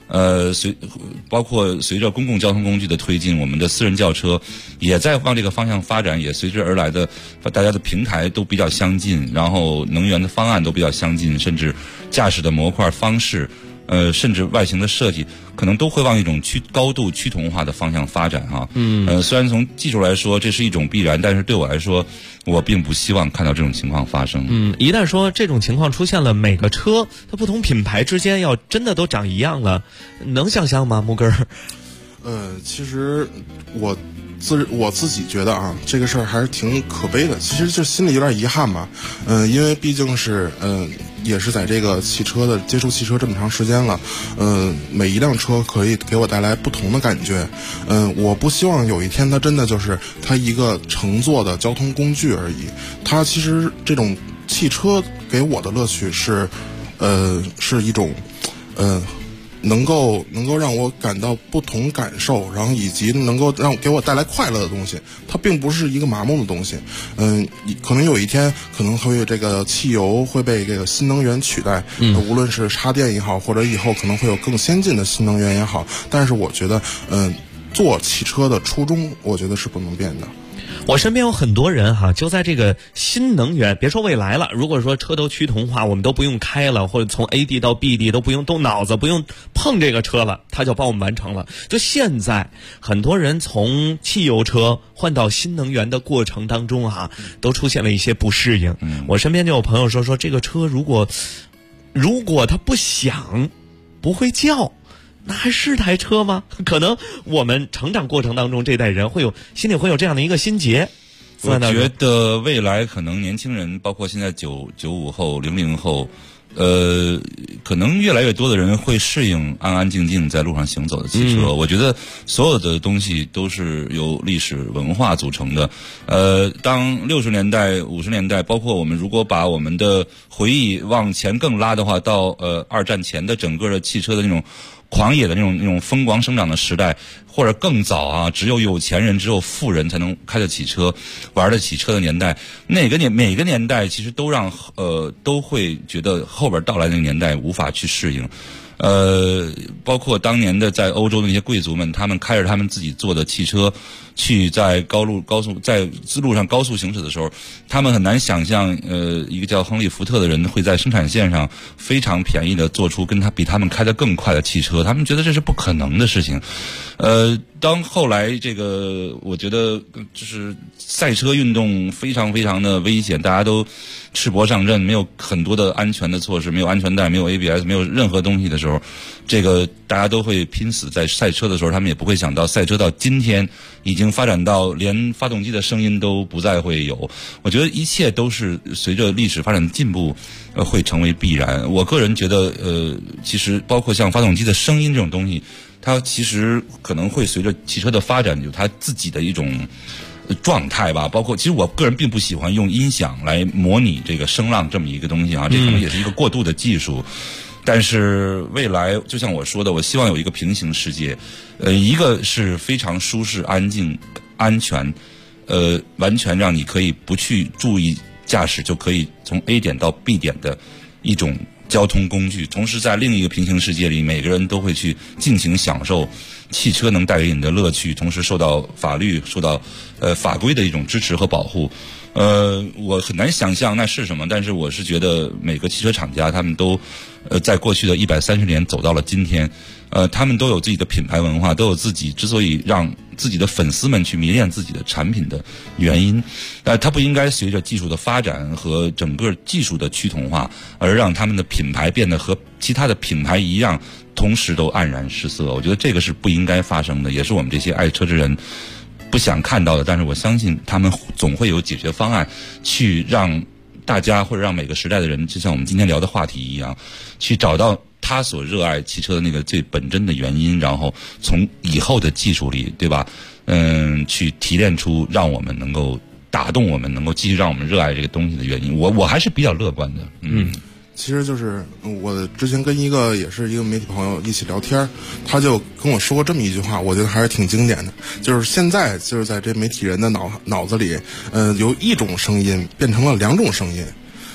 [SPEAKER 8] 包括随着公共交通工具的推进，我们的私人轿车也在往这个方向发展，也随之而来的大家的平台都比较相近，然后能源的方案都比较相近，甚至驾驶的模块方式。甚至外形的设计，可能都会往一种高度趋同化的方向发展哈。虽然从技术来说这是一种必然，但是对我来说，我并不希望看到这种情况发生。
[SPEAKER 4] 一旦说这种情况出现了，每个车它不同品牌之间要真的都长一样了，能想象吗，木根儿？
[SPEAKER 7] 其实我自己觉得啊，这个事儿还是挺可悲的。其实就心里有点遗憾吧。因为毕竟是也是在这个接触汽车这么长时间了。每一辆车可以给我带来不同的感觉。我不希望有一天它真的就是它一个乘坐的交通工具而已。它其实这种汽车给我的乐趣是一种能够让我感到不同感受，然后以及能够给我带来快乐的东西，它并不是一个麻木的东西。可能有一天可能会这个汽油会被这个新能源取代，无论是插电也好，或者以后可能会有更先进的新能源也好，但是我觉得做汽车的初衷我觉得是不能变的。
[SPEAKER 4] 我身边有很多人哈，就在这个新能源，别说未来了，如果说车都趋同化，我们都不用开了，或者从 A 地到 B 地都不用动脑子，不用碰这个车了，它就帮我们完成了。就现在很多人从汽油车换到新能源的过程当中哈，都出现了一些不适应。我身边就有朋友说这个车如果它不响，不会叫，那还是台车吗？可能我们成长过程当中，这代人心里会有这样的一个心结。
[SPEAKER 8] 我觉得未来可能年轻人，包括现在95后、00后，可能越来越多的人会适应安安静静在路上行走的汽车。我觉得所有的东西都是由历史文化组成的。当60年代、50年代，包括我们如果把我们的回忆往前更拉的话，到二战前的整个的汽车的那种狂野的那种风光生长的时代，或者更早啊，只有有钱人、只有富人才能开得起车、玩得起车的年代。每个年代其实都都会觉得后边到来那个年代无法去适应。包括当年的在欧洲的那些贵族们，他们开着他们自己做的汽车去在在路上高速行驶的时候，他们很难想象一个叫亨利·福特的人会在生产线上非常便宜的做出比他们开得更快的汽车，他们觉得这是不可能的事情。当后来我觉得就是赛车运动非常非常的危险，大家都赤膊上阵，没有很多的安全的措施，没有安全带，没有 ABS， 没有任何东西的时候，大家都会拼死在赛车的时候，他们也不会想到赛车到今天已经发展到连发动机的声音都不再会有。我觉得一切都是随着历史发展的进步会成为必然。我个人觉得其实包括像发动机的声音这种东西，它其实可能会随着汽车的发展有它自己的一种状态吧。包括其实我个人并不喜欢用音响来模拟这个声浪这么一个东西啊，这可能也是一个过渡的技术。但是未来就像我说的，我希望有一个平行世界，一个是非常舒适、安静、安全，完全让你可以不去注意驾驶就可以从 A 点到 B 点的一种交通工具。同时在另一个平行世界里，每个人都会去尽情享受汽车能带给你的乐趣，同时受到法律、受到法规的一种支持和保护。我很难想象那是什么，但是我是觉得每个汽车厂家他们都在过去的130年走到了今天，他们都有自己的品牌文化，都有自己之所以让自己的粉丝们去迷恋自己的产品的原因。它不应该随着技术的发展和整个技术的趋同化，而让他们的品牌变得和其他的品牌一样，同时都黯然失色。我觉得这个是不应该发生的，也是我们这些爱车之人不想看到的。但是我相信他们总会有解决方案，去让大家或者让每个时代的人，就像我们今天聊的话题一样，去找到他所热爱汽车的那个最本真的原因，然后从以后的技术里，对吧？去提炼出让我们能够打动我们，能够继续让我们热爱这个东西的原因。我还是比较乐观的。
[SPEAKER 7] 其实就是我之前跟也是一个媒体朋友一起聊天，他就跟我说过这么一句话，我觉得还是挺经典的，就是现在就是在这媒体人的脑子里，由一种声音变成了两种声音。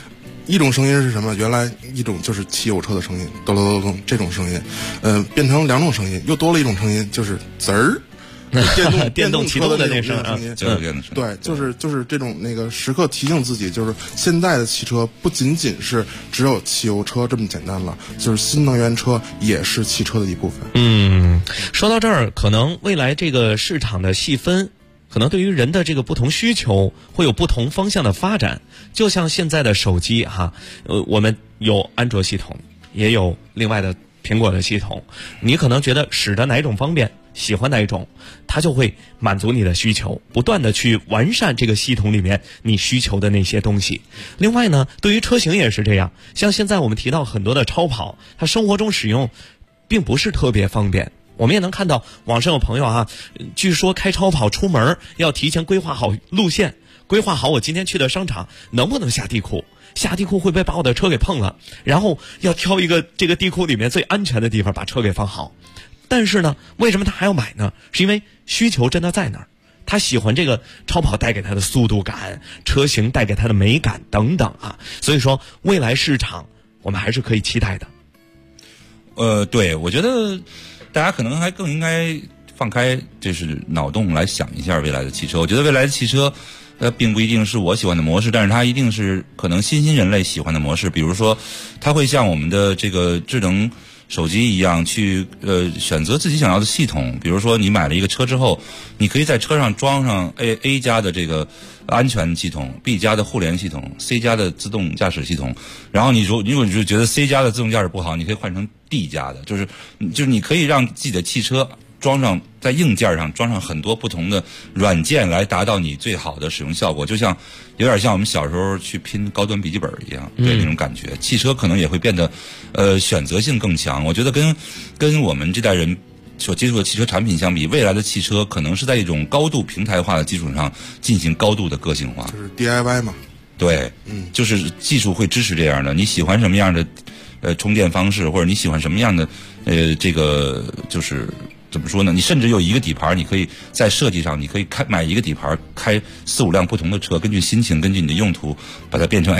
[SPEAKER 7] 一种声音是什么？原来一种就是汽油车的声音，咚咚咚咚这种声音，变成两种声音，又多了一种声音，就是滋儿。电动
[SPEAKER 4] 启动的
[SPEAKER 7] 那
[SPEAKER 4] 声
[SPEAKER 7] 音，
[SPEAKER 8] 对，
[SPEAKER 7] 就是这种那个时刻提醒自己，就是现在的汽车不仅仅是只有汽油车这么简单了，就是新能源车也是汽车的一部分。
[SPEAKER 4] 说到这儿，可能未来这个市场的细分，可能对于人的这个不同需求会有不同方向的发展。就像现在的手机哈，我们有安卓系统，也有另外的苹果的系统，你可能觉得使得哪一种方便，喜欢哪一种，它就会满足你的需求，不断的去完善这个系统里面你需求的那些东西。另外呢，对于车型也是这样，像现在我们提到很多的超跑，它生活中使用并不是特别方便。我们也能看到网上有朋友据说开超跑出门要提前规划好路线，规划好我今天去的商场能不能下地库，下地库会不会把我的车给碰了，然后要挑一个这个地库里面最安全的地方把车给放好。但是呢，为什么他还要买呢？是因为需求真的在那儿，他喜欢这个超跑带给他的速度感，车型带给他的美感等等所以说未来市场我们还是可以期待的。
[SPEAKER 8] 对，我觉得大家可能还更应该放开就是脑洞来想一下未来的汽车。我觉得未来的汽车并不一定是我喜欢的模式，但是它一定是可能新兴人类喜欢的模式。比如说它会像我们的这个智能手机一样去选择自己想要的系统。比如说你买了一个车之后，你可以在车上装上 A 家的这个安全系统， B 家的互联系统， C 家的自动驾驶系统。然后如果你觉得 C 家的自动驾驶不好，你可以换成 D 家的，就是你可以让自己的汽车装上在硬件上装上很多不同的软件来达到你最好的使用效果，就像有点像我们小时候去拼高端笔记本一样，对那种感觉。汽车可能也会变得选择性更强。我觉得跟我们这代人所接触的汽车产品相比，未来的汽车可能是在一种高度平台化的基础上进行高度的个性化，
[SPEAKER 7] 就是 DIY 嘛。
[SPEAKER 8] 对，就是技术会支持这样的。你喜欢什么样的充电方式，或者你喜欢什么样的这个就是怎么说呢？你甚至有一个底盘，你可以在设计上，你可以买一个底盘，开4-5辆不同的车，根据心情，根据你的用途，把它变成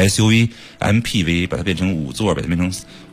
[SPEAKER 8] SUV、MPV， 把它变成5座，把它变成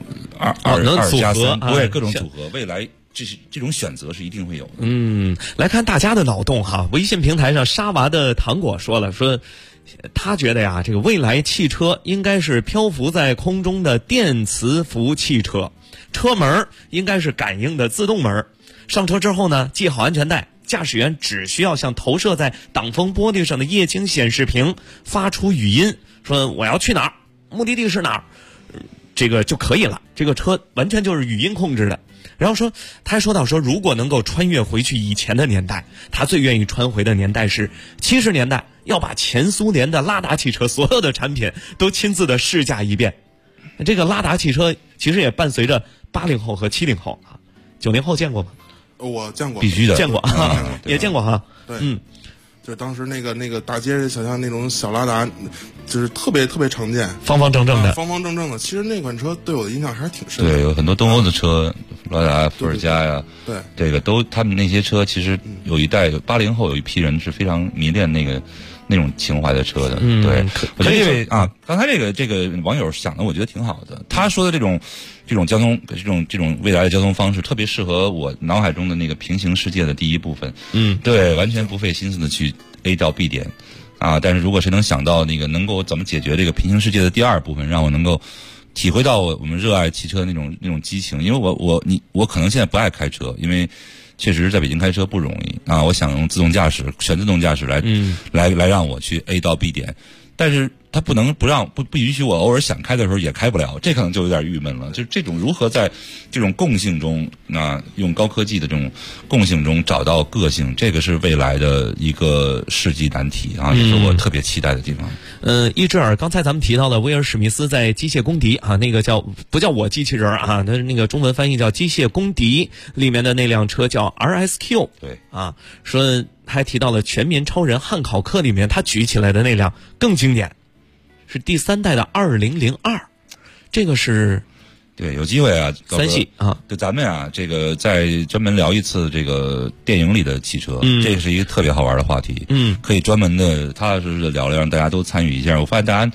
[SPEAKER 8] 2+3，对，各种组合。未来这种选择是一定会有的。
[SPEAKER 4] 来看大家的脑洞微信平台上沙娃的糖果说他觉得这个未来汽车应该是漂浮在空中的电磁浮汽车，车门应该是感应的自动门，上车之后呢，系好安全带，驾驶员只需要向投射在挡风玻璃上的液晶显示屏发出语音，说我要去哪儿，目的地是哪儿，这个就可以了。这个车完全就是语音控制的。然后他还说到如果能够穿越回去以前的年代，他最愿意穿回的年代是70年代，要把前苏联的拉达汽车所有的产品都亲自的试驾一遍。这个拉达汽车其实也伴随着80后和70后90后见过吗？
[SPEAKER 7] 我见过，
[SPEAKER 8] 必须的，
[SPEAKER 4] 见过也见过
[SPEAKER 7] 对，就当时那个大街小巷那种小拉达，就是特别特别常见，
[SPEAKER 4] 方方正正的，
[SPEAKER 7] 其实那款车对我的印象还是挺深的。
[SPEAKER 8] 对，有很多东欧的车，拉达、伏尔加呀，
[SPEAKER 7] 对，
[SPEAKER 8] 这个他们那些车其实有一代80后有一批人是非常迷恋那种情怀的车的。对，我觉得这位刚才这个网友想的，我觉得挺好的。他说的这种交通这种未来的交通方式，特别适合我脑海中的那个平行世界的第一部分。对，完全不费心思的去 A 到 B 点但是如果谁能想到能够怎么解决这个平行世界的第二部分，让我能够体会到我们热爱汽车那种激情。因为我可能现在不爱开车，因为确实在北京开车不容易我想用自动驾驶，全自动驾驶来让我去 A 到 B 点，但是它不允许我偶尔想开的时候也开不了，这可能就有点郁闷了。就这种如何在这种共性中用高科技的这种共性中找到个性，这个是未来的一个世纪难题也是我特别期待的地方。
[SPEAKER 4] 伊智尔刚才咱们提到的威尔史密斯在机械公敌那个不叫我机器人它那个中文翻译叫机械公敌里面的那辆车叫 RSQ。
[SPEAKER 8] 对
[SPEAKER 4] 说还提到了全民超人汉考克里面他举起来的那辆更经典，是第3代的2002，这个是
[SPEAKER 8] 对，有机会
[SPEAKER 4] 3系
[SPEAKER 8] 对咱们这个再专门聊一次这个电影里的汽车，这个是一个特别好玩的话题，可以专门的踏踏实实的聊聊，让大家都参与一下。我发现大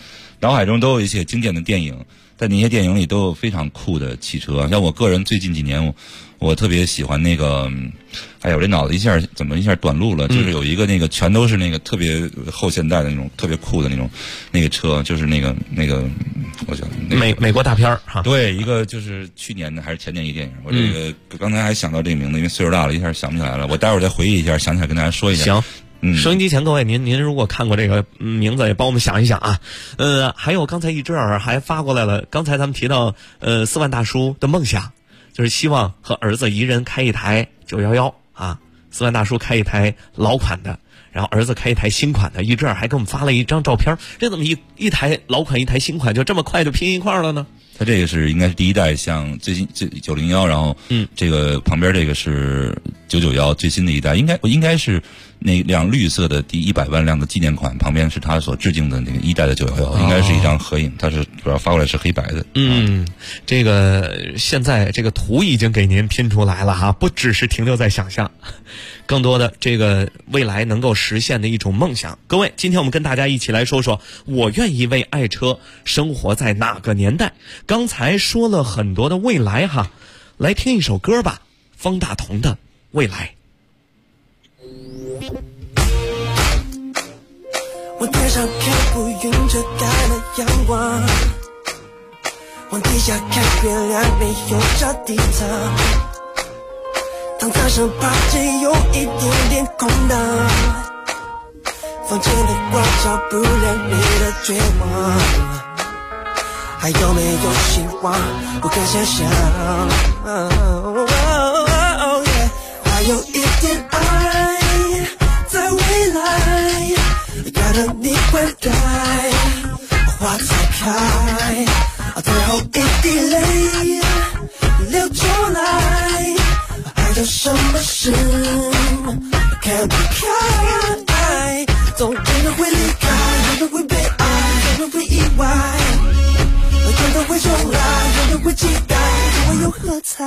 [SPEAKER 8] 脑海中都有一些经典的电影，在那些电影里都有非常酷的汽车。像我个人最近几年我特别喜欢那个，哎呀，我这脑子怎么一下短路了？就是有一个那个全都是那个特别后现代的那种特别酷的那个车，就是那个，我想
[SPEAKER 4] 美国大片儿哈。
[SPEAKER 8] 对，一个就是去年的还是前年一电影，我这个刚才还想到这个名字，因为岁数大了，一下想不起来了。我待会儿再回忆一下，想起来跟大家说一下。
[SPEAKER 4] 行。收音机前各位，您如果看过这个名字，也帮我们想一想啊。还有刚才一只耳还发过来了，刚才咱们提到4万大叔的梦想，就是希望和儿子一人开一台911啊。4万大叔开一台老款的，然后儿子开一台新款的。一只耳还给我们发了一张照片，这怎么一台老款一台新款就这么快就拼一块了呢？
[SPEAKER 8] 它这个是应该是第一代，像最新901，然后这个旁边这个是991最新的一代，应该是那辆绿色的第100万辆的纪念款，旁边是它所致敬的那个1代的911，应该是一张合影，它是主要发过来是黑白的。
[SPEAKER 4] 这个现在这个图已经给您拼出来了哈，不只是停留在想象，更多的这个未来能够实现的一种梦想。各位，今天我们跟大家一起来说说，我愿意为爱车生活在哪个年代。刚才说了很多的未来哈，来听一首歌吧，方大同的《未来》。
[SPEAKER 9] 往天上看，不云遮盖了阳光，往地下看，月亮没有着地藏，当早上怕只有一点点空荡，房间的光照不了你的绝望，还有没有希望不可想象，还有一点爱在未来，要等你回来，花才开，最后一滴泪流出来，还有什么事看不开？总有人会离开，有人会被爱，有人会意外，有人会重来，有人会期待，我又何猜？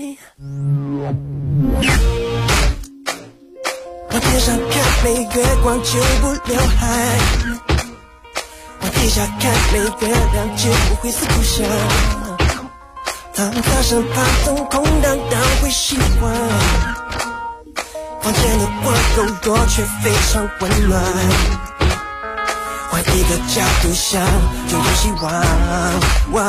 [SPEAKER 9] 往天上看，没月光就不流汗，往地下看，没月亮就不会死不想，当早上怕灯空荡荡会习惯，房间的光够弱却非常温暖，换一个角度想就有希望，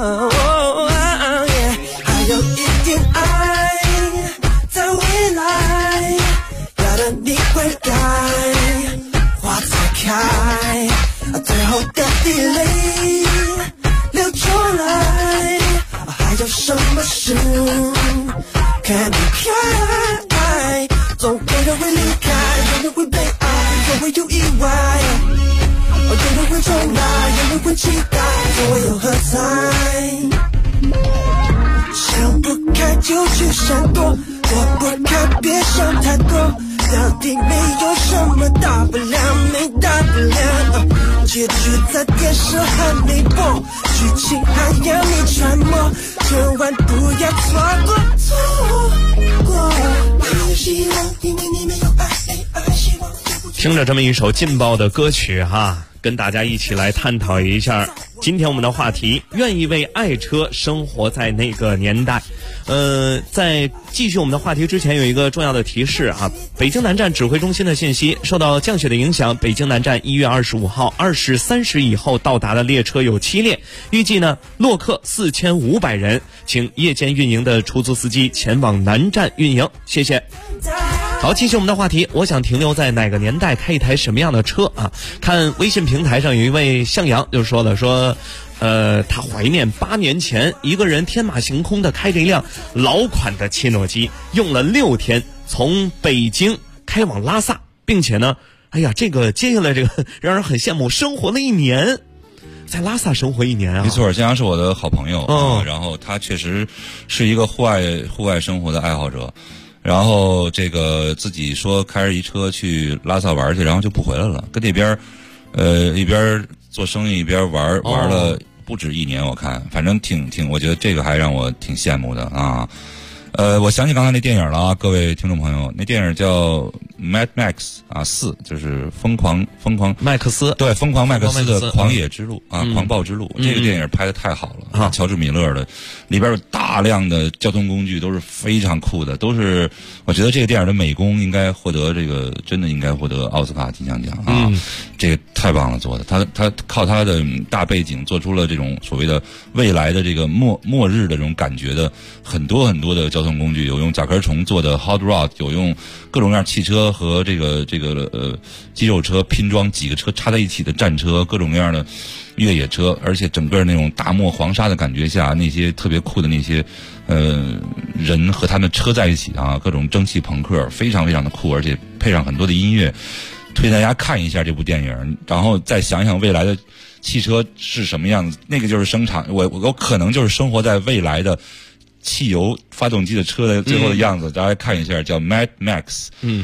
[SPEAKER 9] 还有一点爱在未来，要等你回来，花才开，最后的滴泪流出来，还有什么事看不开？总有人会离开，有人会被爱，总会有意外，有人会重来，有人会期待，我又何猜？想不开就去闪躲，躲不开别想太多，到底没有什么大不了，没大不了，结局在电视还没播，剧情还要你揣摩，千万不要错过，没有希望，因为你没有爱，希望
[SPEAKER 4] 听着这么一首劲爆的歌曲哈，跟大家一起来探讨一下今天我们的话题，愿意为爱车生活在那个年代。在继续我们的话题之前，有一个重要的提示啊，北京南站指挥中心的信息，受到降雪的影响，北京南站1月25号2时30以后到达的列车有7列，预计呢落客4500人，请夜间运营的出租司机前往南站运营，谢谢。好，继续我们的话题，我想停留在哪个年代，开一台什么样的车啊？看微信平台上有一位向阳就说了，他怀念8年前一个人天马行空的开着一辆老款的切诺基，用了6天从北京开往拉萨，并且呢，接下来这个让人很羡慕，生活了1年。在拉萨生活1年啊，
[SPEAKER 8] 没错，向阳是我的好朋友，然后他确实是一个户外生活的爱好者，然后这个自己说开着一车去拉萨玩去，然后就不回来了，跟那边一边做生意一边玩了不止1年，我看反正挺，我觉得这个还让我挺羡慕的啊。我想起刚才那电影了啊，各位听众朋友，那电影叫 Mad Max 啊4，就是疯狂
[SPEAKER 4] 麦克斯，
[SPEAKER 8] 对，疯狂麦克斯的狂野之路啊，狂暴之路。这个电影拍得太好了啊，乔治米勒的，里边有大量的交通工具都是非常酷的，都是我觉得这个电影的美工应该获得真的应该获得奥斯卡金像奖啊，这个太棒了做的，他靠他的大背景做出了这种所谓的未来的这个末日的这种感觉的很多很多的交通工具，有用甲壳虫做的 hot rod， 有用各种各样汽车和这个肌肉车拼装几个车插在一起的战车，各种各样的越野车，而且整个那种大漠黄沙的感觉下，那些特别酷的那些人和他们车在一起啊，各种蒸汽朋克，非常非常的酷，而且配上很多的音乐。推荐大家看一下这部电影，然后再想想未来的汽车是什么样子，那个就是生产，我可能就是生活在未来的汽油发动机的车的最后的样子，大家看一下，叫 Mad Max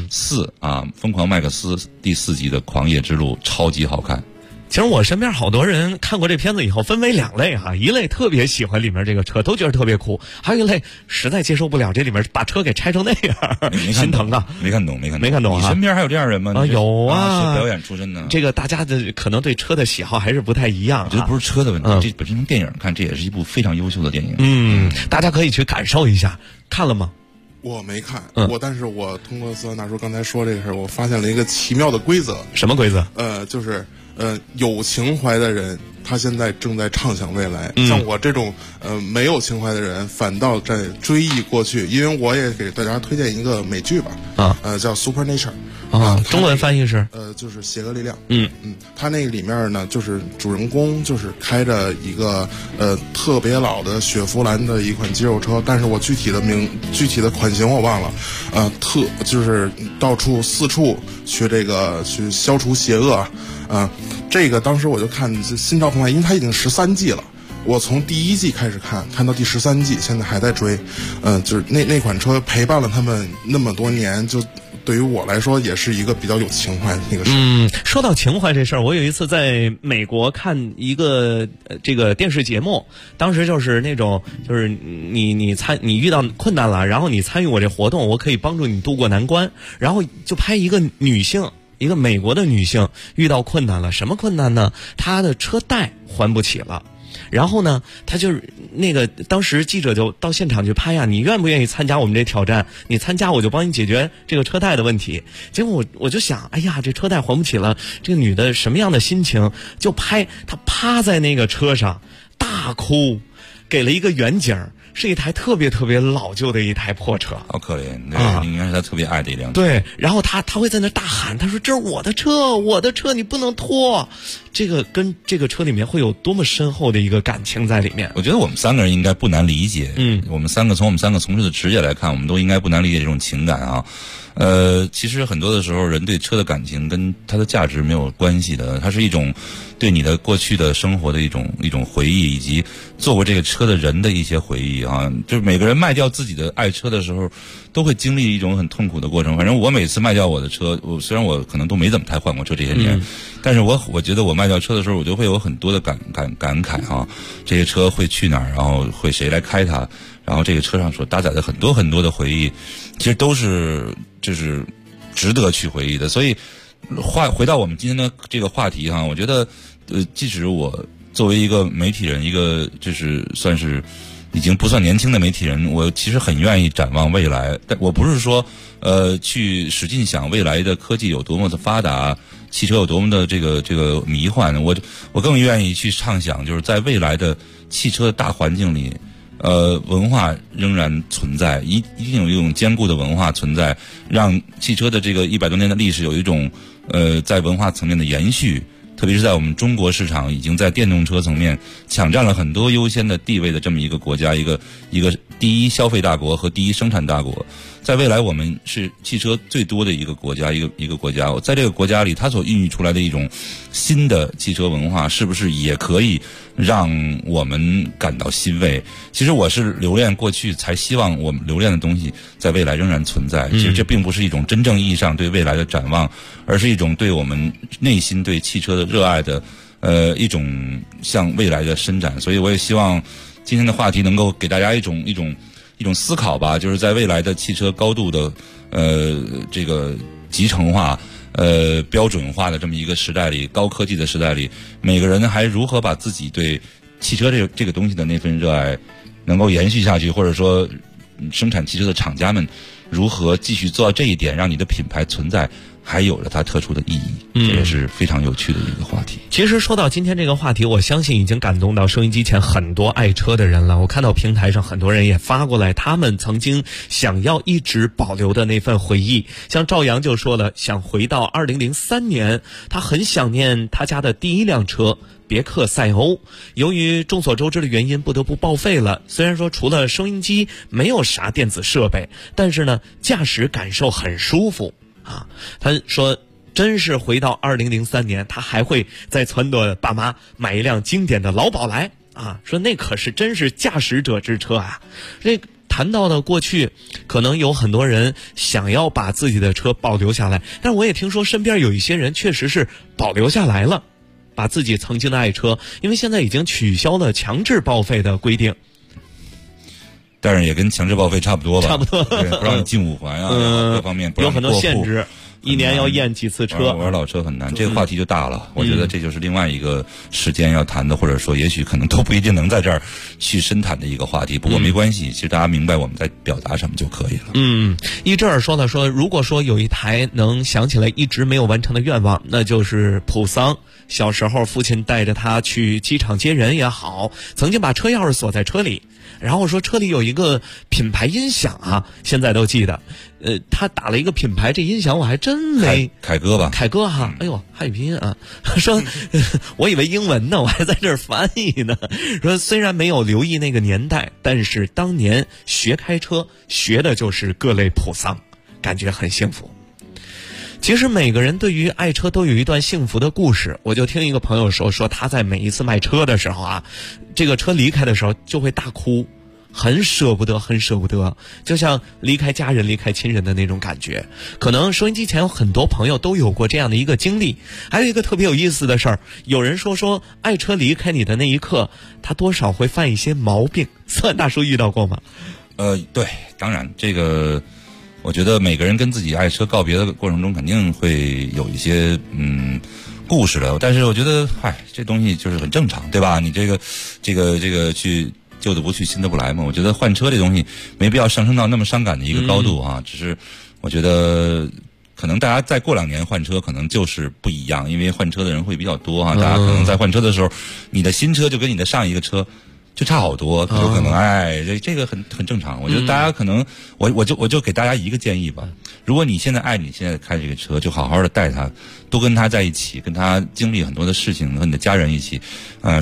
[SPEAKER 8] 4啊，疯狂麦克斯第4集的狂野之路，超级好看。
[SPEAKER 4] 其实我身边好多人看过这片子以后分为2类哈，一类特别喜欢里面这个车，都觉得特别酷，还有一类实在接受不了这里面把车给拆成那样，心疼啊！
[SPEAKER 8] 没看懂啊！
[SPEAKER 4] 你
[SPEAKER 8] 身边还有这样人吗？
[SPEAKER 4] 有啊，
[SPEAKER 8] 是表演出身的。
[SPEAKER 4] 这个大家的可能对车的喜好还是不太一样。
[SPEAKER 8] 我觉得不是车的问题，这本身从电影看，这也是一部非常优秀的电影。
[SPEAKER 4] 大家可以去感受一下。看了吗？
[SPEAKER 7] 我没看，但是我通过斯万大叔刚才说这个事儿，我发现了一个奇妙的规则。
[SPEAKER 4] 什么规则？
[SPEAKER 7] 就是有情怀的人，他现在正在畅想未来。像我这种没有情怀的人，反倒在追忆过去。因为我也给大家推荐一个美剧吧，叫 Supernature。
[SPEAKER 4] 中文翻译是
[SPEAKER 7] 就是邪恶力量。他那个里面呢，就是主人公就是开着一个特别老的雪佛兰的一款肌肉车，但是我具体的款型我忘了。就是四处去消除邪恶。这个当时我就看心潮澎湃，因为它已经13季了。我从第1季开始看到第13季，现在还在追。就是那款车陪伴了他们那么多年，就对于我来说也是一个比较有情怀的那个事。
[SPEAKER 4] 说到情怀这事儿，我有一次在美国看一个这个电视节目，当时就是那种就是你遇到困难了，然后你参与我这活动，我可以帮助你渡过难关，然后就拍一个女性。一个美国的女性遇到困难了，什么困难呢？她的车贷还不起了，然后呢，她就是当时记者就到现场去拍呀，你愿不愿意参加我们这挑战？你参加我就帮你解决这个车贷的问题。结果我就想，哎呀，这车贷还不起了，这个女的什么样的心情？就拍她趴在那个车上大哭，给了一个远景。是一台特别特别老旧的一台破车，
[SPEAKER 8] 好可怜应该是他特别爱的一辆车。
[SPEAKER 4] 对，然后他会在那大喊，他说：“这是我的车，你不能拖。”这个跟这个车里面会有多么深厚的一个感情在里面？
[SPEAKER 8] 我觉得我们3个人应该不难理解。我们3个从从事的职业来看，我们都应该不难理解这种情感啊。其实很多的时候，人对车的感情跟它的价值没有关系的，它是一种对你的过去的生活的一种回忆，以及坐过这个车的人的一些回忆啊。就是每个人卖掉自己的爱车的时候，都会经历一种很痛苦的过程。反正我每次卖掉我的车，虽然我可能都没怎么太换过车这些年，但是我觉得我卖掉车的时候，我就会有很多的感慨啊。这些车会去哪儿，然后会谁来开它，然后这个车上所搭载的很多很多的回忆，其实都是就是值得去回忆的。所以回到我们今天的这个话题哈，我觉得即使我作为一个媒体人，一个就是算是已经不算年轻的媒体人，我其实很愿意展望未来。但我不是说去使劲想未来的科技有多么的发达，汽车有多么的这个迷幻，我更愿意去畅想，就是在未来的汽车的大环境里，文化仍然存在，一定有一种坚固的文化存在，让汽车的这个100多年的历史有一种在文化层面的延续。特别是在我们中国市场已经在电动车层面抢占了很多优先的地位的这么一个国家，一个第一消费大国和第一生产大国，在未来我们是汽车最多的一个国家，一个国家，在这个国家里，它所孕育出来的一种新的汽车文化，是不是也可以让我们感到欣慰？其实我是留恋过去，才希望我们留恋的东西在未来仍然存在。其实这并不是一种真正意义上对未来的展望，而是一种对我们内心对汽车的热爱的一种向未来的伸展。所以我也希望今天的话题能够给大家一种思考吧，就是在未来的汽车高度的这个集成化、标准化的这么一个时代里，高科技的时代里，每个人还如何把自己对汽车这个东西的那份热爱能够延续下去，或者说生产汽车的厂家们如何继续做到这一点，让你的品牌存在还有着它特殊的意义，这也是非常有趣的一个话题。
[SPEAKER 4] 其实说到今天这个话题，我相信已经感动到收音机前很多爱车的人了。我看到平台上很多人也发过来他们曾经想要一直保留的那份回忆。像赵阳就说了，想回到2003年，他很想念他家的第一辆车别克赛欧，由于众所周知的原因不得不报废了。虽然说除了收音机没有啥电子设备，但是呢驾驶感受很舒服啊。他说真是回到2003年，他还会再撺掇爸妈买一辆经典的老宝来啊，说那可是真是驾驶者之车啊。这谈到的过去，可能有很多人想要把自己的车保留下来，但我也听说身边有一些人确实是保留下来了，把自己曾经的爱车，因为现在已经取消了强制报废的规定，
[SPEAKER 8] 但是也跟强制报废差不多吧，
[SPEAKER 4] 差不多，
[SPEAKER 8] 不让你进5环啊，各方面
[SPEAKER 4] 有很多限制，一年要验几次车。
[SPEAKER 8] 玩老车很难，这个话题就大了。我觉得这就是另外一个时间要谈的，或者说也许可能都不一定能在这儿去深谈的一个话题。不过没关系，其实大家明白我们在表达什么就可以了。
[SPEAKER 4] 一阵儿说了说，如果说有一台能想起来一直没有完成的愿望，那就是普桑。小时候父亲带着他去机场接人也好，曾经把车钥匙锁在车里，然后说车里有一个品牌音响啊，现在都记得。他打了一个品牌，这音响我还真没。
[SPEAKER 8] 凯歌吧？
[SPEAKER 4] 凯歌哈，哎呦，汉语拼音啊！说，我以为英文呢，我还在这儿翻译呢。说虽然没有留意那个年代，但是当年学开车学的就是各类普桑，感觉很幸福。其实每个人对于爱车都有一段幸福的故事。我就听一个朋友说他在每一次卖车的时候啊，这个车离开的时候就会大哭，很舍不得，很舍不得，就像离开家人离开亲人的那种感觉。可能收音机前有很多朋友都有过这样的一个经历。还有一个特别有意思的事儿，有人说爱车离开你的那一刻，他多少会犯一些毛病。色大叔遇到过吗？
[SPEAKER 8] 对，当然这个我觉得每个人跟自己爱车告别的过程中肯定会有一些故事的，但是我觉得这东西就是很正常，对吧？你这个去旧的不去新的不来嘛。我觉得换车这东西没必要上升到那么伤感的一个高度啊，只是我觉得可能大家再过2年换车可能就是不一样，因为换车的人会比较多啊，大家可能在换车的时候，你的新车就跟你的上一个车就差好多，有可能这个很正常。我觉得大家可能我就给大家一个建议吧，如果你现在爱你现在开这个车，就好好的带它，多跟它在一起，跟它经历很多的事情，和你的家人一起